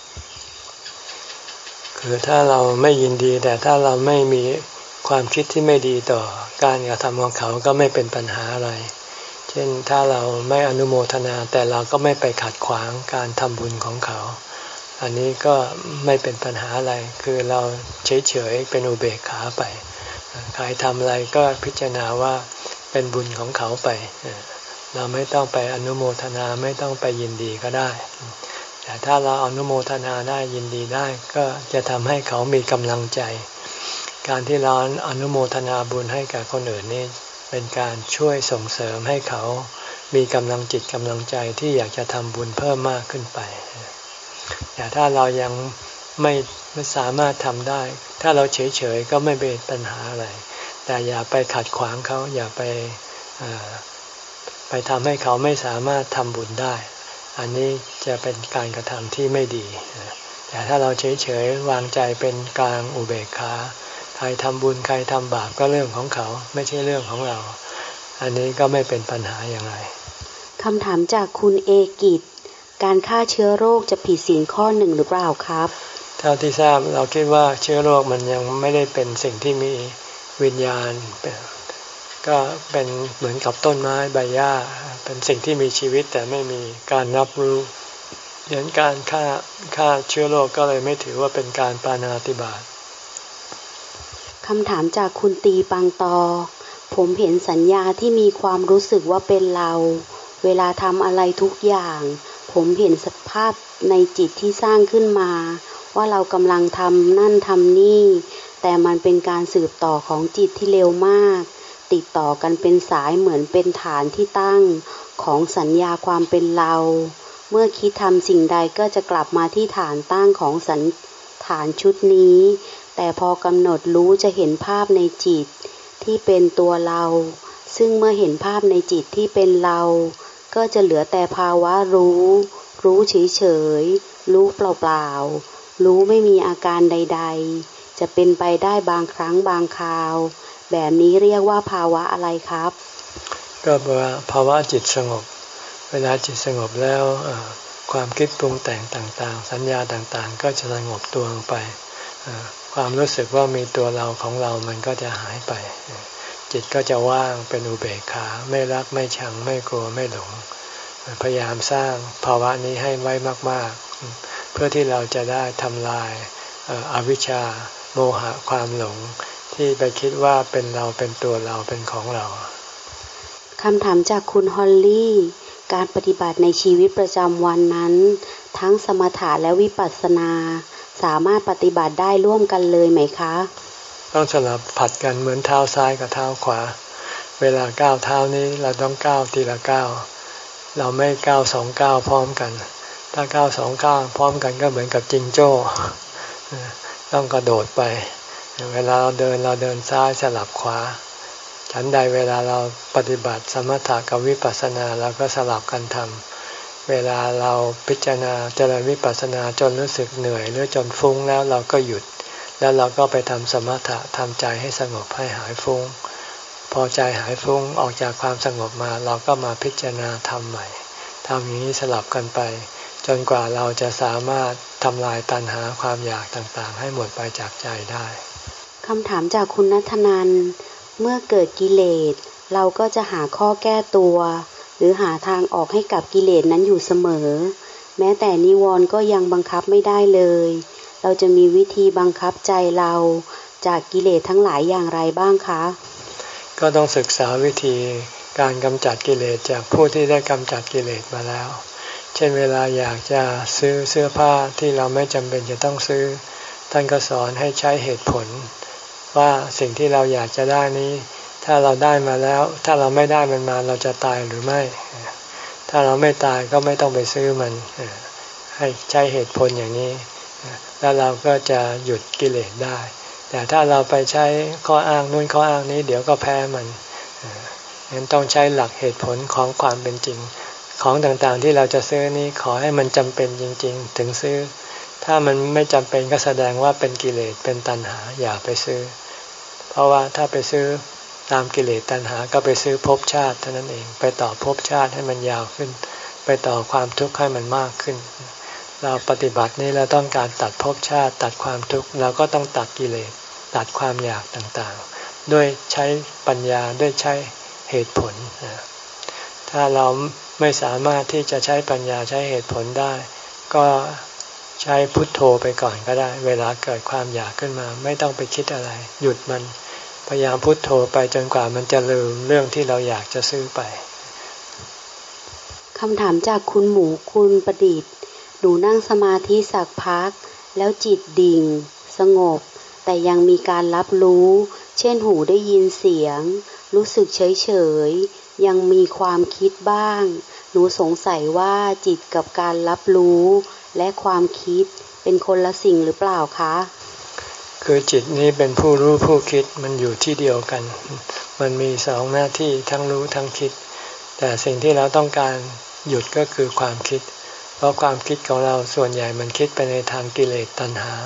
คือถ้าเราไม่ยินดีแต่ถ้าเราไม่มีความคิดที่ไม่ดีต่อการกระทำของเขาก็ไม่เป็นปัญหาอะไรเช่นถ้าเราไม่อนุโมทนาแต่เราก็ไม่ไปขัดขวางการทำบุญของเขาอันนี้ก็ไม่เป็นปัญหาอะไรคือเราเฉยๆเป็นอุเบกขาไปใครทำอะไรก็พิจารณาว่าเป็นบุญของเขาไปเราไม่ต้องไปอนุโมทนาไม่ต้องไปยินดีก็ได้แต่ถ้าเราอนุโมทนาได้ยินดีได้ก็จะทำให้เขามีกำลังใจการที่เราอนุโมทนาบุญให้กับคนอื่นนี่เป็นการช่วยส่งเสริมให้เขามีกำลังจิตกำลังใจที่อยากจะทำบุญเพิ่มมากขึ้นไปแต่ถ้าเรายังไม่ไม่สามารถทำได้ถ้าเราเฉยๆก็ไม่เป็นปัญหาอะไรแต่อย่าไปขัดขวางเขาอย่าไปไปทำให้เขาไม่สามารถทำบุญได้อันนี้จะเป็นการกระทำที่ไม่ดีแต่ถ้าเราเฉยๆวางใจเป็นกลางอุเบกขาใครทำบุญใครทำบาปก็เรื่องของเขาไม่ใช่เรื่องของเราอันนี้ก็ไม่เป็นปัญหาอย่างไรคำถามจากคุณเอกิจการฆ่าเชื้อโรคจะผิดศีลข้อหนึ่งหรือเปล่าครับเท่าที่ทราบเราคิดว่าเชื้อโรคมันยังไม่ได้เป็นสิ่งที่มีวิญญาณก็เป็นเหมือนกับต้นไม้ใบหญ้าเป็นสิ่งที่มีชีวิตแต่ไม่มีการรับรู้ดังนั้นการฆ่าฆ่าเชื้อโรคก็เลยไม่ถือว่าเป็นการปาณาติบาตคำถามจากคุณตีปังตอผมเห็นสัญญาที่มีความรู้สึกว่าเป็นเราเวลาทำอะไรทุกอย่างผมเห็นสภาพในจิตที่สร้างขึ้นมาว่าเรากำลังทำนั่นทำนี่แต่มันเป็นการสืบต่อของจิตที่เร็วมากติดต่อกันเป็นสายเหมือนเป็นฐานที่ตั้งของสัญญาความเป็นเราเมื่อคิดทำสิ่งใดก็จะกลับมาที่ฐานตั้งของสันฐานชุดนี้แต่พอกำหนดรู้จะเห็นภาพในจิตที่เป็นตัวเราซึ่งเมื่อเห็นภาพในจิตที่เป็นเราก็จะเหลือแต่ภาวะรู้รู้เฉยๆรู้เปล่าๆรู้ไม่มีอาการใดๆจะเป็นไปได้บางครั้งบางคราวแบบนี้เรียกว่าภาวะอะไรครับก็แปลว่าภาวะจิตสงบเวลาจิตสงบแล้วความคิดปรุงแต่งต่างๆสัญญาต่างๆก็จะสงบตัวลงไปความรู้สึกว่ามีตัวเราของเรามันก็จะหายไปจิตก็จะว่างเป็นอุเบกขาไม่รักไม่ชังไม่กลัวไม่หลงพยายามสร้างภาวะนี้ให้ไว้มากๆเพื่อที่เราจะได้ทำลายอวิชชาโมหะความหลงที่ไปคิดว่าเป็นเราเป็นตัวเราเป็นของเราคำถามจากคุณฮอลลี่การปฏิบัติในชีวิตประจำวันนั้นทั้งสมถะและวิปัสสนาสามารถปฏิบัติได้ร่วมกันเลยไหมคะต้องสลับผัดกันเหมือนเท้าซ้ายกับเท้าขวาเวลาก้าวเท้านี้เราต้องก้าวทีละก้าวเราไม่ก้าวสองก้าวพร้อมกันถ้าก้าวสองก้าวพร้อมกันก็เหมือนกับจิงโจ้ต้องกระโดดไปเวลาเราเดินเราเดินซ้ายสลับขวาฉันใดเวลาเราปฏิบัติสมถะกับวิปัสสนาเราก็สลับกันทำเวลาเราพิจารณาเจริญวิปัสสนาจนรู้สึกเหนื่อยหรือจนฟุ้งแล้วเราก็หยุดแล้วเราก็ไปทำสมถะทำใจให้สงบให้หายฟุ้งพอใจหายฟุ้งออกจากความสงบมาเราก็มาพิจารณาทำใหม่ทำอย่างนี้สลับกันไปจนกว่าเราจะสามารถทำลายตัณหาความอยากต่างๆให้หมดไปจากใจได้คำถามจากคุณณัฐนันท์เมื่อเกิดกิเลสเราก็จะหาข้อแก้ตัวหรือหาทางออกให้กับกิเลสนั้นอยู่เสมอแม้แต่นิวรณ์ก็ยังบังคับไม่ได้เลยเราจะมีวิธีบังคับใจเราจากกิเลสทั้งหลายอย่างไรบ้างคะก็ต้องศึกษาวิธีการกำจัดกิเลสจากผู้ที่ได้กำจัดกิเลสมาแล้วเช่นเวลาอยากจะซื้อเสื้อผ้าที่เราไม่จำเป็นจะต้องซื้อท่านก็สอนให้ใช้เหตุผลว่าสิ่งที่เราอยากจะได้นี้ถ้าเราได้มาแล้วถ้าเราไม่ได้มันมาเราจะตายหรือไม่ถ้าเราไม่ตายก็ไม่ต้องไปซื้อมันให้ใช้เหตุผลอย่างนี้แล้วเราก็จะหยุดกิเลสได้แต่ถ้าเราไปใช้ข้ออ้างนู่นข้ออ้างนี้เดี๋ยวก็แพ้มันงั้นต้องใช้หลักเหตุผลของความเป็นจริงของต่างๆที่เราจะซื้อนี้ขอให้มันจำเป็นจริงๆถึงซื้อถ้ามันไม่จำเป็นก็แสดงว่าเป็นกิเลสเป็นตัณหาอย่าไปซื้อเพราะว่าถ้าไปซื้อตามกิเลสตัณหาก็ไปซื้อภพชาติเท่านั้นเองไปต่อภพชาติให้มันยาวขึ้นไปต่อความทุกข์ให้มันมากขึ้นเราปฏิบัตินี้เราต้องการตัดภพชาติตัดความทุกข์เราก็ต้องตัดกิเลสตัดความอยากต่างๆด้วยใช้ปัญญาด้วยใช้เหตุผลถ้าเราไม่สามารถที่จะใช้ปัญญาใช้เหตุผลได้ก็ใช้พุทโธไปก่อนก็ได้เวลาเกิดความอยากขึ้นมาไม่ต้องไปคิดอะไรหยุดมันพยายามพุทโธไปจนกว่ามันจะลืมเรื่องที่เราอยากจะซื้อไปคำถามจากคุณหมูคุณประดิษฐ์หนูนั่งสมาธิสักพักแล้วจิตดิ่งสงบแต่ยังมีการรับรู้เช่นหูได้ยินเสียงรู้สึกเฉยเฉยยังมีความคิดบ้างหนูสงสัยว่าจิตกับการรับรู้และความคิดเป็นคนละสิ่งหรือเปล่าคะคือจิตนี้เป็นผู้รู้ผู้คิดมันอยู่ที่เดียวกันมันมีสองหน้าที่ทั้งรู้ทั้งคิดแต่สิ่งที่เราต้องการหยุดก็คือความคิดเพราะความคิดของเราส่วนใหญ่มันคิดไปในทางกิเลสตัณหา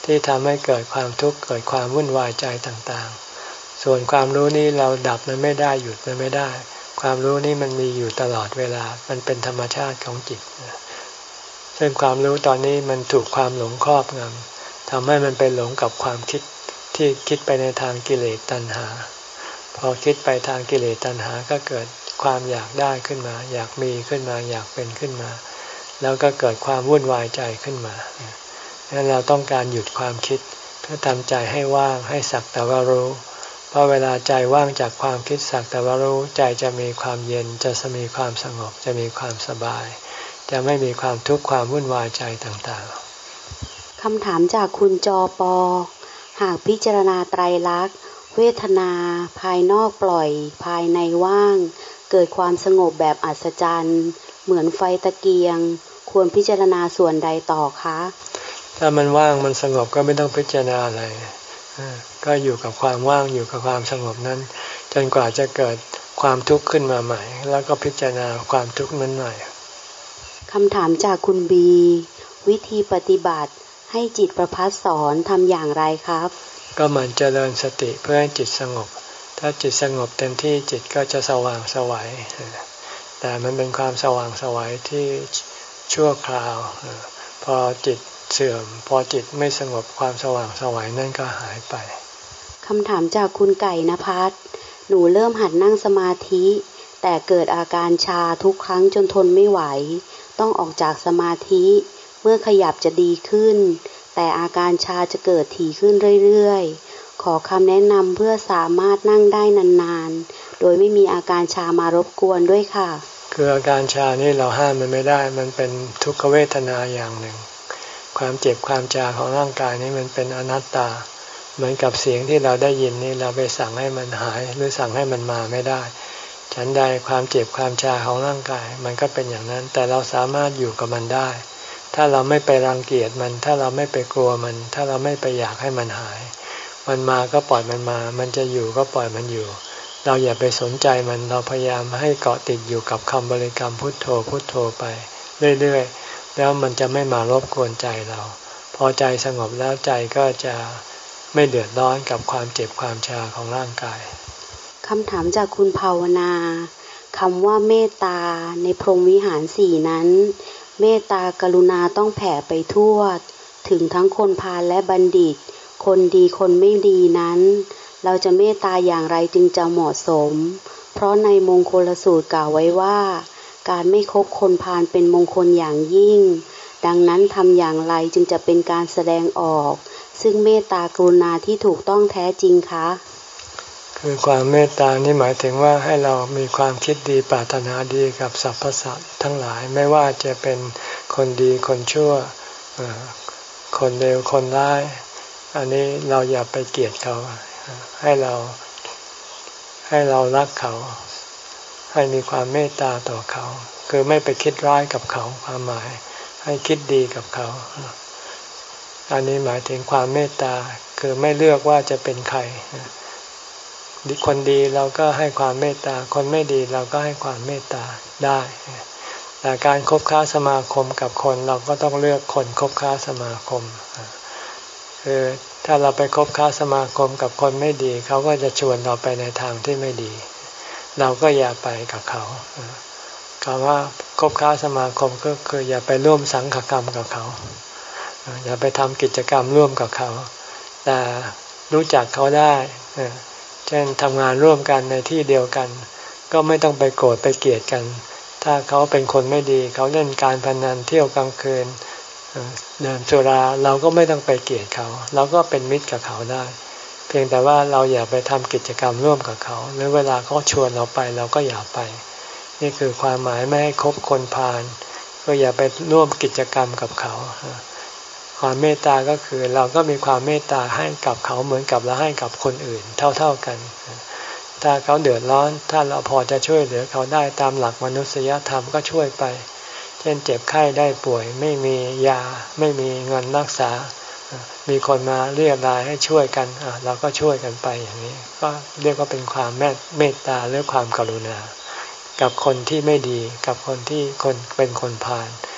ที่ทำให้เกิดความทุกข์เกิดความวุ่นวายใจต่างๆส่วนความรู้นี้เราดับมันไม่ได้หยุดมันไม่ได้ความรู้นี้มันมีอยู่ตลอดเวลามันเป็นธรรมชาติของจิตซึ่งความรู้ตอนนี้มันถูกความหลงครอบงำทำให้มันไปหลงกับความคิดที่คิดไปในทางกิเลสตัณหาพอคิดไปทางกิเลสตัณหาก็เกิดความอยากได้ขึ้นมาอยากมีขึ้นมาอยากเป็นขึ้นมาแล้วก็เกิดความวุ่นวายใจขึ้นมาดังนั้นเราต้องการหยุดความคิดเพื่อทำใจให้ว่างให้สักแต่ว่ารู้เพราะเวลาใจว่างจากความคิดสักแต่ว่ารู้ใจจะมีความเย็นจะมีความสงบจะมีความสบายจะไม่มีความทุกข์ความวุ่นวายใจต่างๆคำถามจากคุณจอปอหากพิจารณาไตรลักษณ์เวทนาภายนอกปล่อยภายในว่างเกิดความสงบแบบอัศจรรย์เหมือนไฟตะเกียงควรพิจารณาส่วนใดต่อคะถ้ามันว่างมันสงบก็ไม่ต้องพิจารณาอะไรก็อยู่กับความว่างอยู่กับความสงบนั้นจนกว่าจะเกิดความทุกข์ขึ้นมาใหม่แล้วก็พิจารณาความทุกข์นั้นใหม่คำถามจากคุณบีวิธีปฏิบัติให้จิตประภัสสรทำอย่างไรครับก็มันเจริญสติเพื่อให้จิตสงบถ้าจิตสงบเต็มที่จิตก็จะสว่างไสวแต่มันเป็นความสว่างไสวที่ชั่วคราวพอจิตเสื่อมพอจิตไม่สงบความสว่างไสวนั่นก็หายไปคำถามจากคุณไก่ณภัสหนูเริ่มหัดนั่งสมาธิแต่เกิดอาการชาทุกครั้งจนทนไม่ไหวต้องออกจากสมาธิเมื่อขยับจะดีขึ้นแต่อาการชาจะเกิดถี่ขึ้นเรื่อยๆขอคำแนะนำเพื่อสามารถนั่งได้นานๆโดยไม่มีอาการชามารบกวนด้วยค่ะคืออาการชานี่เราห้ามมันไม่ได้มันเป็นทุกขเวทนาอย่างหนึ่งความเจ็บความชาของร่างกายนี้มันเป็นอนัตตาเหมือนกับเสียงที่เราได้ยินนี่เราไปสั่งให้มันหายหรือสั่งให้มันมาไม่ได้ฉันใดความเจ็บความชาของร่างกายมันก็เป็นอย่างนั้นแต่เราสามารถอยู่กับมันได้ถ้าเราไม่ไปรังเกียจมันถ้าเราไม่ไปกลัวมันถ้าเราไม่ไปอยากให้มันหายมันมาก็ปล่อยมันมามันจะอยู่ก็ปล่อยมันอยู่เราอย่าไปสนใจมันเราพยายามให้เกาะติดอยู่กับคำบริกรรมพุทโธพุทโธไปเรื่อยๆแล้วมันจะไม่มารบกวนใจเราพอใจสงบแล้วใจก็จะไม่เดือดร้อนกับความเจ็บความชาของร่างกายคำถามจากคุณภาวนาคำว่าเมตตาในพรหมวิหารสี่นั้นเมตตากรุณาต้องแผ่ไปทั่วถึงทั้งคนพาลและบัณฑิตคนดีคนไม่ดีนั้นเราจะเมตตาอย่างไรจึงจะเหมาะสมเพราะในมงคลสูตรกล่าวไว้ว่าการไม่คบคนพาลเป็นมงคลอย่างยิ่งดังนั้นทำอย่างไรจึงจะเป็นการแสดงออกซึ่งเมตตากรุณาที่ถูกต้องแท้จริงคะคือความเมตตานี่หมายถึงว่าให้เรามีความคิดดีปรารถนาดีกับสรรพสัตว์ทั้งหลายไม่ว่าจะเป็นคนดีคนชั่วคนเลวคนร้ายอันนี้เราอย่าไปเกลียดเขาให้เราให้เรารักเขาให้มีความเมตตาต่อเขาคือไม่ไปคิดร้ายกับเขาความหมายให้คิดดีกับเขาอันนี้หมายถึงความเมตตาคือไม่เลือกว่าจะเป็นใครคนดีเราก็ให้ความเมตตาคนไม่ดีเราก็ให้ความเมตตาได้แต่การคบค้าสมาคมกับคนเราก็ต้องเลือกคนคบค้าสมาคมคือถ้าเราไปคบค้าสมาคมกับคนไม่ดีเขาก็จะชวนเราไปในทางที่ไม่ดีเราก็อย่าไปกับเขาคำว่าคบค้าสมาคมก็คืออย่าไปร่วมสังฆกรรมกับเขาอย่าไปทำกิจกรรมร่วมกับเขาแต่รู้จักเขาได้เช่นทำงานร่วมกันในที่เดียวกันก็ไม่ต้องไปโกรธไปเกลียดกันถ้าเขาเป็นคนไม่ดีเขาเล่นการพนันเที่ยวกลางคืนดื่มสุราเราก็ไม่ต้องไปเกลียดเขาเราก็เป็นมิตรกับเขาได้เพียงแต่ว่าเราอย่าไปทำกิจกรรมร่วมกับเขาหรือเวลาเขาชวนเราไปเราก็อย่าไปนี่คือความหมายไม่ให้คบคนพาลก็อย่าไปร่วมกิจกรรมกับเขาความเมตตาก็คือเราก็มีความเมตตาให้กับเขาเหมือนกับเราให้กับคนอื่นเท่าๆกันถ้าเขาเดือดร้อนถ้าเราพอจะช่วยเหลือเขาได้ตามหลักมนุษยธรรมก็ช่วยไปเช่นเจ็บไข้ได้ป่วยไม่มียาไม่มีเงินรักษามีคนมาเรียกรายให้ช่วยกันเราก็ช่วยกันไปอย่างนี้ก็เรียกว่าเป็นความเมตตาหรือความกรุณากับคนที่ไม่ดีกับคนที่คนเป็นคนพาล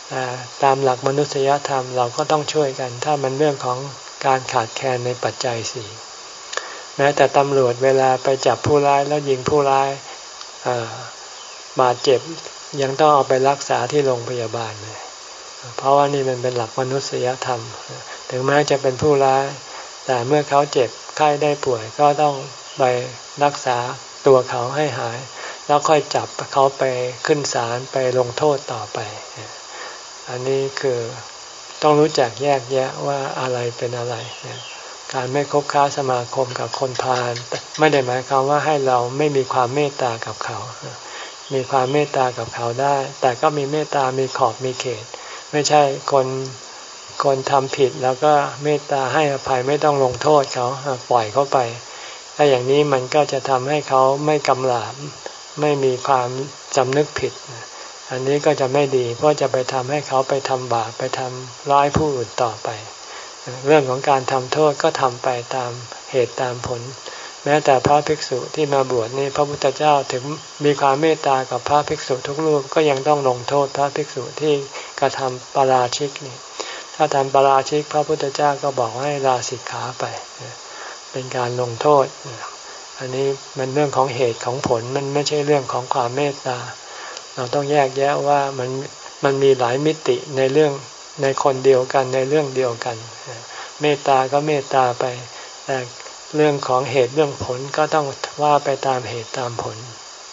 แต่ตามหลักมนุษยธรรมเราก็ต้องช่วยกันถ้ามันเรื่องของการขาดแคลนในปัจจัยสี่แม้แต่ตำรวจเวลาไปจับผู้ร้ายแล้วยิงผู้ร้ายบาดเจ็บยังต้องเอาไปรักษาที่โรงพยาบาลเลยเพราะว่านี่มันเป็นหลักมนุษยธรรมถึงแม้จะเป็นผู้ร้ายแต่เมื่อเขาเจ็บไข้ได้ป่วยก็ต้องไปรักษาตัวเขาให้หายแล้วค่อยจับเขาไปขึ้นศาลไปลงโทษต่อไปอันนี้คือต้องรู้จักแยกแยะว่าอะไรเป็นอะไรการไม่คบค้าสมาคมกับคนพาลไม่ได้หมายความว่าให้เราไม่มีความเมตตากับเขามีความเมตตากับเขาได้แต่ก็มีเมตตามีขอบมีเขตไม่ใช่คนคนทำผิดแล้วก็เมตตาให้อภัยไม่ต้องลงโทษเขาปล่อยเขาไปถ้าอย่างนี้มันก็จะทำให้เขาไม่กำหลาบไม่มีความสำนึกผิดอันนี้ก็จะไม่ดีเพราะจะไปทำให้เขาไปทำบาปไปทำร้ายผู้อื่นต่อไปเรื่องของการทำโทษก็ทำไปตามเหตุตามผลแม้แต่พระภิกษุที่มาบวชนี่พระพุทธเจ้าถึงมีความเมตตากับพระภิกษุทุกรูปก็ยังต้องลงโทษพระภิกษุที่กระทำปาราชิกนี่ถ้าทำปาราชิกพระพุทธเจ้าก็บอกให้ลาสิกขาไปเป็นการลงโทษอันนี้มันเรื่องของเหตุของผลมันไม่ใช่เรื่องของความเมตตาเราต้องแยกแยะว่ามันมันมีหลายมิติในเรื่องในคนเดียวกันในเรื่องเดียวกันเมตตาก็เมตตาไปแต่เรื่องของเหตุเรื่องผลก็ต้องว่าไปตามเหตุตามผล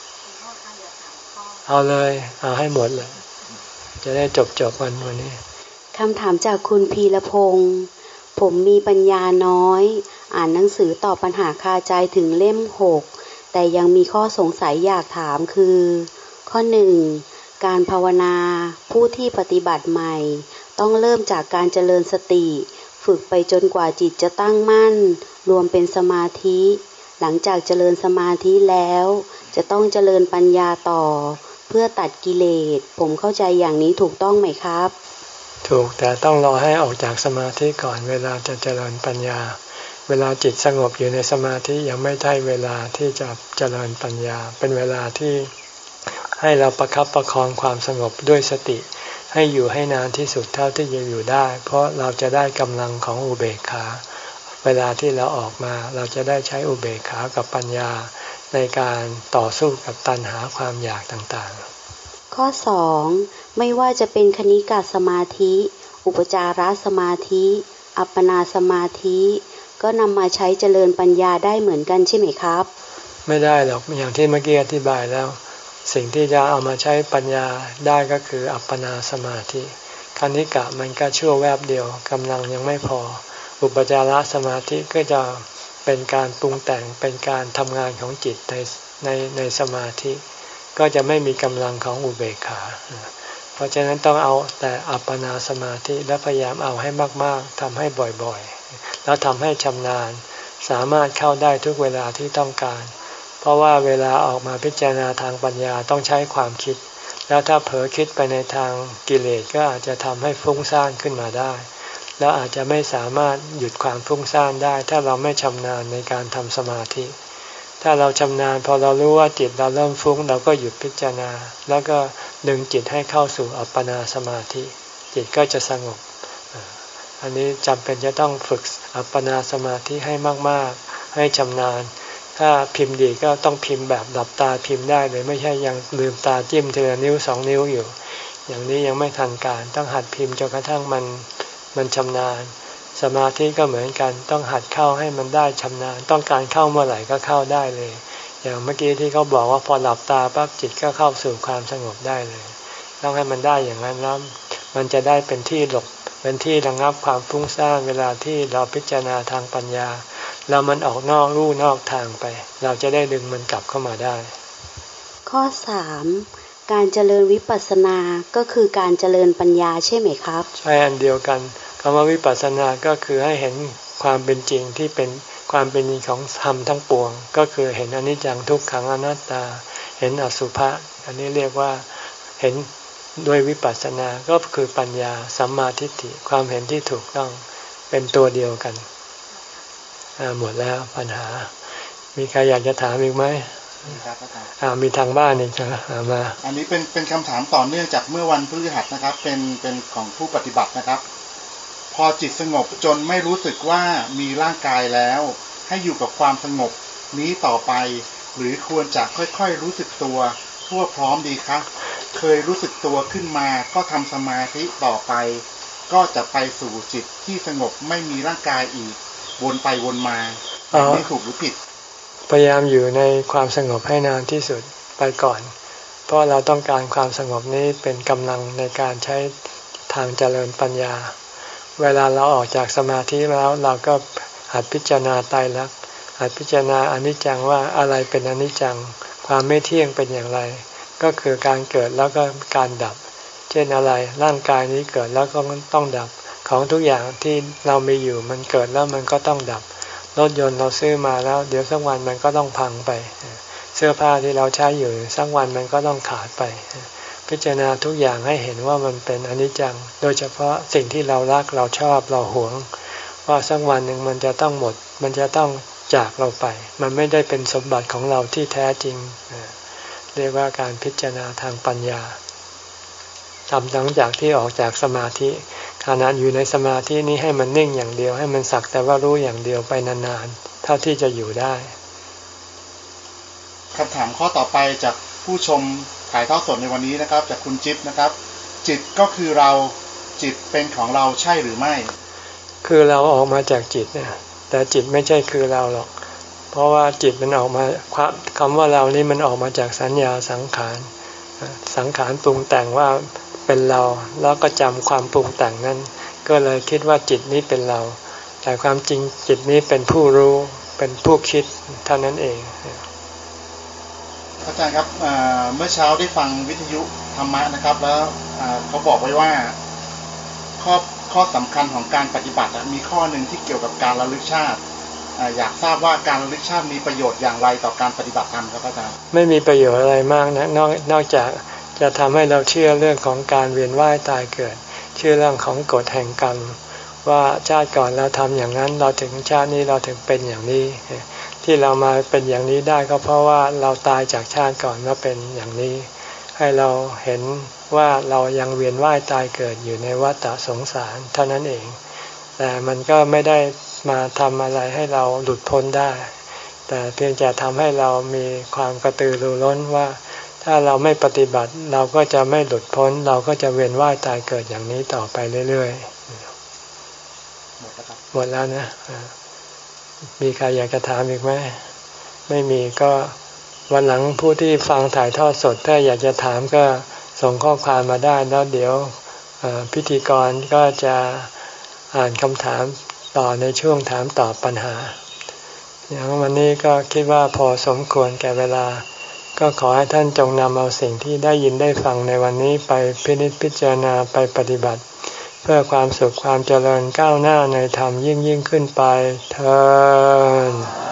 เอาเลยเอาให้หมดเลยจะได้จบจบวันวันนี้คำถามจากคุณพีรพงศ์ผมมีปัญญาน้อยอ่านหนังสือตอบปัญหาคาใจถึงเล่มหกแต่ยังมีข้อสงสัยอยากถามคือข้อหนึ่งการภาวนาผู้ที่ปฏิบัติใหม่ต้องเริ่มจากการเจริญสติฝึกไปจนกว่าจิตจะตั้งมั่นรวมเป็นสมาธิหลังจากเจริญสมาธิแล้วจะต้องเจริญปัญญาต่อเพื่อตัดกิเลสผมเข้าใจอย่างนี้ถูกต้องไหมครับถูกแต่ต้องรอให้ออกจากสมาธิก่อนเวลาจะเจริญปัญญาเวลาจิตสงบอยู่ในสมาธิยังไม่ได้เวลาที่จะเจริญปัญญาเป็นเวลาที่ให้เราประคับประคองความสงบด้วยสติให้อยู่ให้นานที่สุดเท่าที่จะอยู่ได้เพราะเราจะได้กำลังของอุเบกขาเวลาที่เราออกมาเราจะได้ใช้อุเบกขากับปัญญาในการต่อสู้กับตัณหาความอยากต่างๆข้อสองไม่ว่าจะเป็นคณิกาสมาธิอุปจารสมาธิอัปปนาสมาธิก็นำมาใช้เจริญปัญญาได้เหมือนกันใช่ไหมครับไม่ได้หรอกอย่างที่เมื่อกี้อธิบายแล้วสิ่งที่จะเอามาใช้ปัญญาได้ก็คืออัปปนาสมาธิคณิกะมันก็ชั่วแวบเดียวกำลังยังไม่พออุปจารสมาธิก็จะเป็นการปรุงแต่งเป็นการทำงานของจิตในในในสมาธิก็จะไม่มีกำลังของอุเบกขาเพราะฉะนั้นต้องเอาแต่อัปปนาสมาธิและพยายามเอาให้มากๆทำให้บ่อยๆแล้วทำให้ชำนาญสามารถเข้าได้ทุกเวลาที่ต้องการเพราะว่าเวลาออกมาพิจารณาทางปัญญาต้องใช้ความคิดแล้วถ้าเผลอคิดไปในทางกิเลสก็อาจจะทำให้ฟุ้งซ่านขึ้นมาได้แล้วอาจจะไม่สามารถหยุดความฟุ้งซ่านได้ถ้าเราไม่ชำนาญในการทำสมาธิถ้าเราชำนาญพอเรารู้ว่าจิตเราเริ่มฟุ้งเราก็หยุดพิจารณาแล้วก็ดึงจิตให้เข้าสู่อัปปนาสมาธิจิตก็จะสงบอันนี้จำเป็นจะต้องฝึกอัปปนาสมาธิให้มากๆให้ชำนาญถ้าพิมพ์ดีก็ต้องพิมพ์แบบหลับตาพิมพ์ได้เลยไม่ใช่ยังลืมตาจิ้มทีละนิ้วสองนิ้วอยู่อย่างนี้ยังไม่ทันการต้องหัดพิมพ์จนกระทั่งมันมันชำนาญสมาธิก็เหมือนกันต้องหัดเข้าให้มันได้ชำนาญต้องการเข้าเมื่อไหร่ก็เข้าได้เลยอย่างเมื่อกี้ที่เขาบอกว่าพอหลับตาปั๊บจิตก็เข้าสู่ความสงบได้เลยต้องให้มันได้อย่างนั้นแล้วมันจะได้เป็นที่หลบเป็นที่ระงับความฟุ้งซ่านเวลาที่เราพิจารณาทางปัญญาแล้วมันออกนอกลู่นอกทางไปเราจะได้ดึงมันกลับเข้ามาได้ข้อสามการเจริญวิปัสสนาก็คือการเจริญปัญญาใช่ไหมครับใช่อันเดียวกันคำว่าวิปัสสนาก็คือให้เห็นความเป็นจริงที่เป็นความเป็นจริงของธรรมทั้งปวงก็คือเห็นอนิจจังทุกขังอนัตตาเห็นอสุภะอันนี้เรียกว่าเห็นด้วยวิปัสสนาก็คือปัญญาสัมมาทิฏฐิความเห็นที่ถูกต้องเป็นตัวเดียวกันหมดแล้วปัญหามีใครอยากจะถามอีกไหมครับอาจารย์อ่ามีทางบ้านอีกนะมาอันนี้เป็นเป็นคำถามต่อเนื่องจากเมื่อวันพฤหัสนะครับเป็นเป็นของผู้ปฏิบัตินะครับพอจิตสงบจนไม่รู้สึกว่ามีร่างกายแล้วให้อยู่กับความสงบนี้ต่อไปหรือควรจะค่อยๆรู้สึกตัวทั่วพร้อมดีคะเคยรู้สึกตัวขึ้นมาก็ทำสมาธิต่อไปก็จะไปสู่จิตที่สงบไม่มีร่างกายอีกวนไปวนมาแบบนี้ถูกหรือผิดพยายามอยู่ในความสงบให้นานที่สุดไปก่อนเพราะเราต้องการความสงบนี้เป็นกำลังในการใช้ทางเจริญปัญญาเวลาเราออกจากสมาธิแล้วเราก็หัดพิจารณาไตรลักษณ์หัดพิจารณาอนิจจังว่าอะไรเป็นอนิจจังความไม่เที่ยงเป็นอย่างไรก็คือการเกิดแล้วก็การดับเช่นอะไรร่างกายนี้เกิดแล้วก็ต้องดับของทุกอย่างที่เรามีอยู่มันเกิดแล้วมันก็ต้องดับรถยนต์เราซื้อมาแล้วเดี๋ยวสักวันมันก็ต้องพังไปเสื้อผ้าที่เราใช้อยู่สักวันมันก็ต้องขาดไปพิจารณาทุกอย่างให้เห็นว่ามันเป็นอนิจจังโดยเฉพาะสิ่งที่เรารักเราชอบเราหวงว่าสักวันหนึ่งมันจะต้องหมดมันจะต้องจากเราไปมันไม่ได้เป็นสมบัติของเราที่แท้จริงเรียกว่าการพิจารณาทางปัญญาทำหลังจากที่ออกจากสมาธิขณะอยู่ในสมาธินี้ให้มันนิ่งอย่างเดียวให้มันสักแต่ว่ารู้อย่างเดียวไปนานๆเท่าที่จะอยู่ได้คำถามข้อต่อไปจากผู้ชมถ่ายทอดสดในวันนี้นะครับจากคุณจิ๊บนะครับจิตก็คือเราจิตเป็นของเราใช่หรือไม่คือเราออกมาจากจิตเนี่ยแต่จิตไม่ใช่คือเราหรอกเพราะว่าจิตมันออกมาคำว่าเรานี่มันออกมาจากสัญญาสังขารสังขารปรุงแต่งว่าเป็นเราแล้วก็จำความปรุงแต่งนั้นก็เลยคิดว่าจิตนี้เป็นเราแต่ความจริงจิตนี้เป็นผู้รู้เป็นผู้คิดเท่านั้นเองอาจารย์ครับเมื่อเช้าได้ฟังวิทยุธรรมะนะครับแล้วเขาบอกไว้ว่าข้อข้อสำคัญของการปฏิบัติมีข้อหนึ่งที่เกี่ยวกับการระลึกชาติอยากทราบว่าการระลึกชาติมีประโยชน์อย่างไรต่อการปฏิบัติธรรมครับอาจารย์ไม่มีประโยชน์อะไรมากนะนอกนอกจากจะทำให้เราเชื่อเรื่องของการเวียนว่ายตายเกิดเชื่อเรื่องของกฎแห่งกรรมว่าชาติก่อนเราทำอย่างนั้นเราถึงชาตินี้เราถึงเป็นอย่างนี้ที่เรามาเป็นอย่างนี้ได้ก็เพราะว่าเราตายจากชาติก่อนมาเป็นอย่างนี้ให้เราเห็นว่าเรายังเวียนว่ายตายเกิดอยู่ในวัฏสงสารเท่านั้นเองแต่มันก็ไม่ได้มาทำอะไรให้เราหลุดพ้นได้แต่เพียงจะทำให้เรามีความกระตือรือร้นว่าถ้าเราไม่ปฏิบัติเราก็จะไม่หลุดพ้นเราก็จะเวียนว่ายตายเกิดอย่างนี้ต่อไปเรื่อยๆหมดแล้วนะมีใครอยากจะถามอีกไหมไม่มีก็วันหลังผู้ที่ฟังถ่ายทอดสดถ้าอยากจะถามก็ส่งข้อความมาได้แล้วเดี๋ยวพิธีกรก็จะอ่านคำถามต่อในช่วงถามตอบปัญหาอย่างวันนี้ก็คิดว่าพอสมควรแก่เวลาก็ขอให้ท่านจงนำเอาสิ่งที่ได้ยินได้ฟังในวันนี้ไปพินิจพิจารณาไปปฏิบัติเพื่อความสุขความเจริญก้าวหน้าในธรรมยิ่งยิ่งขึ้นไปเทอญ